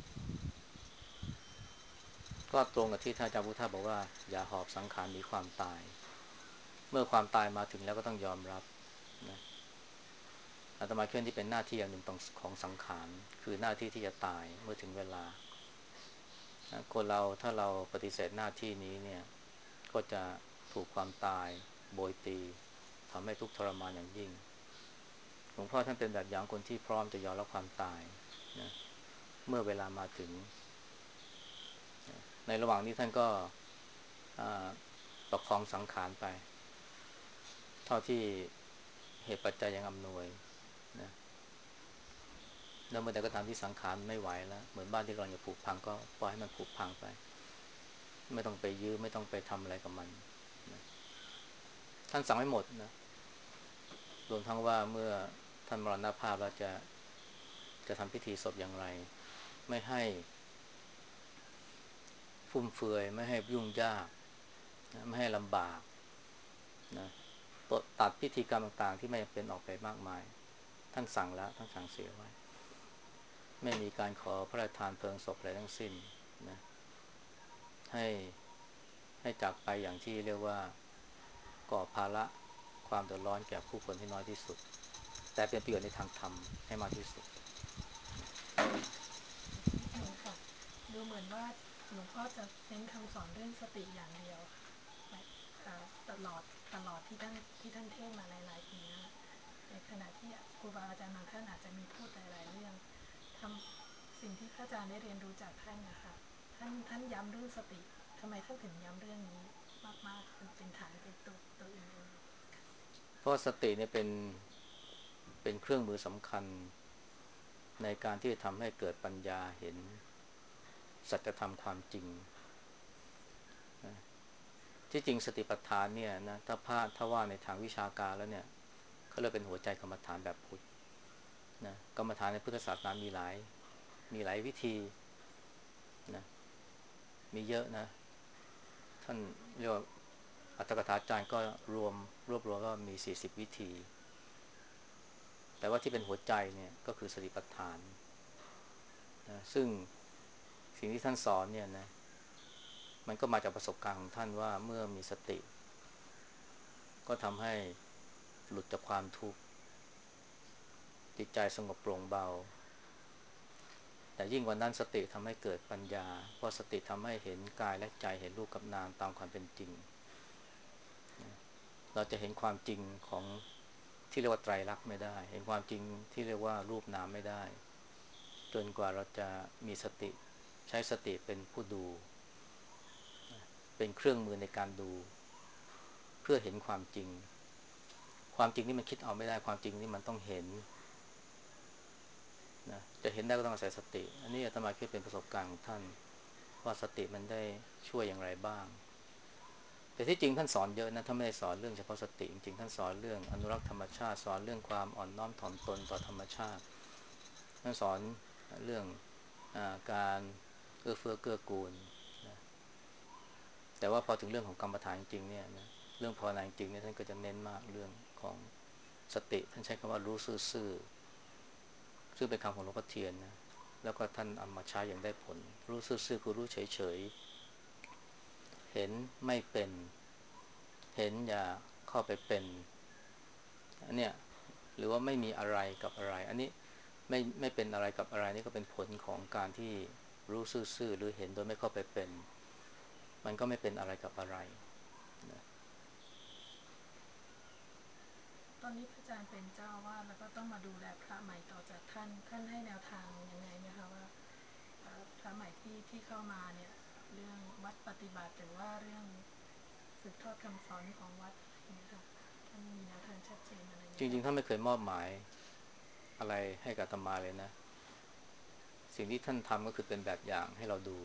ก็ตรงกับที่ท่านอาจารย์พุทธาบอกว่าอย่าหอบสังขารหนีความตายเมื่อความตายมาถึงแล้วก็ต้องยอมรับนะอาตมาคิดว่าที่เป็นหน้าที่อย่างหนึ่งของสังขารคือหน้าที่ที่จะตายเมื่อถึงเวลาคนเราถ้าเราปฏิเสธหน้าที่นี้เนี่ยก็จะถูกความตายโบยตีทำให้ทุกข์ทรมานอย่างยิ่งหลวงพ่อท่านเป็นแบบอย่างคนที่พร้อมจะยอมรับความตายนะเมื่อเวลามาถึงในระหว่างนี้ท่านก็ประคองสังขารไปเท่าที่เหตุปัจจัยยังอำนวยนะแล้วเมื่อใดก็ตามที่สังขารไม่ไหวแล้วเหมือนบ้านที่กำลังจะผุพังก็ปล่อยให้มันผุพังไปไม่ต้องไปยื้อไม่ต้องไปทำอะไรกับมันนะท่านสั่งให้หมดนะรวมทั้งว่าเมื่อท่านมรณภาพแล้วจะทำพิธีศพอย่างไรไม่ให้ฟุ่มเฟือยไม่ให้ยุ่งยากนะไม่ให้ลำบากนะตัดพิธีกรรมต่างๆที่ไม่เป็นออกไปมากมายท่านสั่งแล้วท่านสั่งเสียไว้ไม่มีการขอพระราชทานเพลิงศพอะไรทั้งสิ้นนะให้จากไปอย่างที่เรียกว่าก่อภาระความเดือดร้อนแก่ผู้คนให้น้อยที่สุดแต่เป็นประโยชน์ในทางธรรมให้มากที่สุดค่ะดูเหมือนว่าหลวงพ่อจะเน้นคำสอนเรื่องสติอย่างเดียวค่ะตลอดที่ท่านเทศมาหลายๆปีนะในขณะที่ครูบาอาจารย์บางท่านอาจจะมีพูดหลายๆเรื่องทำสิ่งที่พระอาจารย์ได้เรียนรู้จากท่านนะคะท่านย้ำเรื่องสติทำไมท่านถึงย้ำเรื่องนี้มากๆเป็นฐานเป็นตัวอื่นๆเพราะสติเนี่ยเป็นเครื่องมือสำคัญในการที่จะทำให้เกิดปัญญาเห็นสัจธรรมความจริงนะที่จริงสติปัฏฐานเนี่ยนะถ้าว่าในทางวิชาการแล้วเนี่ยเขาเรียกเป็นหัวใจกรรมฐานแบบพุทธนะกรรมฐานในพุทธศาสนามีหลายวิธีนะมีเยอะนะท่านเรียกว่าอัตถกถาจารย์ก็รวบรวมว่ามี40วิธีแต่ว่าที่เป็นหัวใจเนี่ยก็คือสติปัฏฐานนะซึ่งสิ่งที่ท่านสอนเนี่ยนะมันก็มาจากประสบการณ์ของท่านว่าเมื่อมีสติก็ทำให้หลุดจากความทุกข์จิตใจสงบโปร่งเบาแต่ยิ่งกว่านั้นสติทำให้เกิดปัญญาเพราะสติทำให้เห็นกายและใจเห็นรูปกับนามตามความเป็นจริงเราจะเห็นความจริงของที่เรียกว่าไตรลักษณ์ไม่ได้เห็นความจริงที่เรียกว่ารูปนามไม่ได้จนกว่าเราจะมีสติใช้สติเป็นผู้ดูเป็นเครื่องมือในการดูเพื่อเห็นความจริงความจริงนี่มันคิดเอาไม่ได้ความจริงนี่มันต้องเห็นนะจะเห็นได้ก็ต้องอาศัยสติอันนี้อาตมาคิดเป็นประสบการณ์ของท่านว่าสติมันได้ช่วยอย่างไรบ้างแต่ที่จริงท่านสอนเยอะนะท่านไม่ได้สอนเรื่องเฉพาะสติจริงๆท่านสอนเรื่องอนุรักษ์ธรรมชาติสอนเรื่องความอ่อนน้อมถ่อมตนต่อธรรมชาติท่านสอนเรื่องการเอื้อเฟื้อเกื้อกูลนะแต่ว่าพอถึงเรื่องของกรรมฐานจริงๆเนี่ยนะเรื่องภาวนาจริงๆเนี่ยท่านก็จะเน้นมากเรื่องของสติท่านใช้คำว่ารู้ซื่อๆซึ่งเป็นคำของหลวงพ่อเทียนนะแล้วก็ท่านเอามาใช้อย่างได้ผลรู้ซื่อๆคือรู้เฉยๆเห็นไม่เป็นเห็นอย่าเข้าไปเป็นอันเนี้ยหรือว่าไม่มีอะไรกับอะไรอันนี้ไม่เป็นอะไรกับอะไรนี่ก็เป็นผลของการที่รู้ซื่อๆหรือเห็นโดยไม่เข้าไปเป็นมันก็ไม่เป็นอะไรกับอะไรนะตอนนี้พระอาจารย์เป็นเจ้าอาวาสแล้วก็ต้องมาดูแลพระใหม่ต่อจากท่านให้แนวทางยังไงไหมคะว่าพระใหม่ที่เข้ามาเนี่ยเรื่องวัดปฏิบัติหรือว่าเรื่องสืบทอดคำสอนของวัดอะไรอย่างเงี้ยค่ะท่านมีแนวทางชัดเจนอะไรไหมจริงๆท่านคะไม่เคยมอบหมายอะไรให้กับอาตมาเลยนะสิ่งที่ท่านทำก็คือเป็นแบบอย่างให้เราดู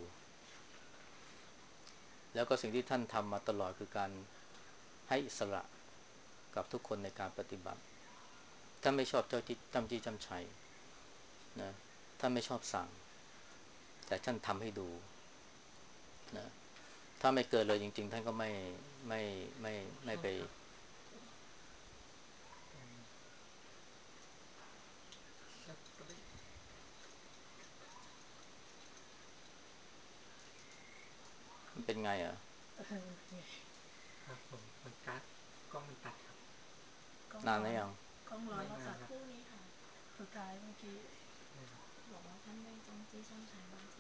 แล้วก็สิ่งที่ท่านทำมาตลอดคือการให้อิสระกับทุกคนในการปฏิบัติท่านไม่ชอบเจ้าที่จำจี้จำชัยนะท่านไม่ชอบสั่งแต่ท่านทำให้ดูนะถ้าไม่เกินเลยจริงๆท่านก็ไม่ไม่ไม่ไปสตรีมันเป็นไงอ่ะครับผมมันตัดกล้องมันตัดครับกล้องนานร้อนแล้วยังกล้องร้อนแล้วตัดไม่นานครับคู่นี้ค่ะสุดท้ายเมื่อกี้บอกว่าท่านไม่จำจี้จำชัยว่าจะ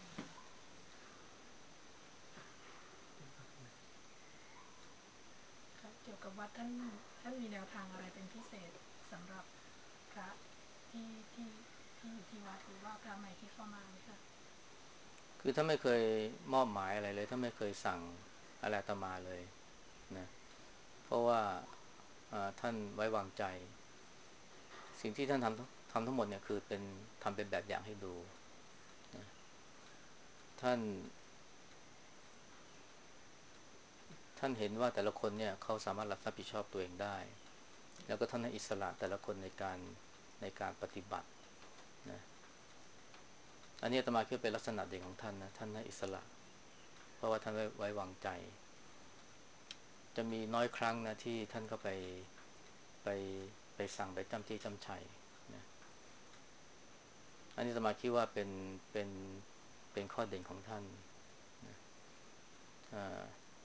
ค่ะเกี่ยวกับวัดท่านมีแนวทางอะไรเป็นพิเศษสำหรับพระที่ที่ที่อยู่ที่วัดหรือว่าพระใหม่ที่เข้ามาไหมคะคือท่านไม่เคยมอบหมายอะไรเลยท่านไม่เคยสั่งอะไรอาตมาเลยนะเพราะว่าท่านไว้วางใจสิ่งที่ท่านทำทั้งหมดเนี่ยคือทำเป็นแบบอย่างให้ดูนะท่านท่านเห็นว่าแต่ละคนเนี่ยเขาสามารถรับผิดชอบตัวเองได้แล้วก็ท่านให้อิสระแต่ละคนในการปฏิบัตินะอันนี้อาตมาคิดว่าเป็นลักษณะเด่นของท่านนะท่านให้อิสระเพราะว่าท่านไว้วางใจจะมีน้อยครั้งนะที่ท่านก็ไปไปสั่งไปจ้ำจี้จ้ำชัยนะอันนี้อาตมาคิดว่าเป็นเป็นข้อเด่นของท่านนะอ่า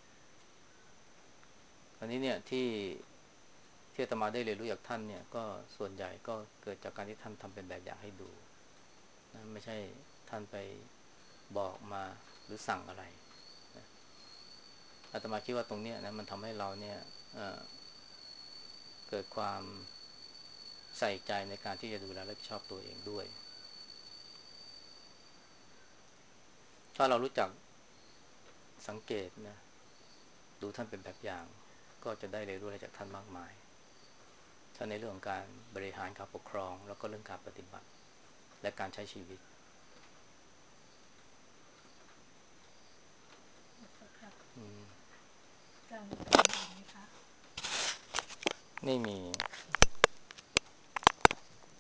อันนี้เนี่ยที่อาตมาได้เรียนรู้จากท่านเนี่ยก็ส่วนใหญ่ก็เกิดจากการที่ท่านทำเป็นแบบอย่างให้ดูนะไม่ใช่ท่านไปบอกมาหรือสั่งอะไรนะอาตมาคิดว่าตรงเนี้ยนะมันทำให้เราเนี่ยเเกิดความใส่ใจในการที่จะดูแลรับผิดชอบตัวเองด้วยถ้าเรารู้จักสังเกตนะดูท่านเป็นแบบอย่างก็จะได้เรียนรู้อะไรจากท่านมากมายทั้งในเรื่องของการบริหารการปกครองแล้วก็เรื่องการปฏิบัติและการใช้ชีวิตสักพักอืมอาจารย์มีประเด็นอื่นไหมคะไม่มี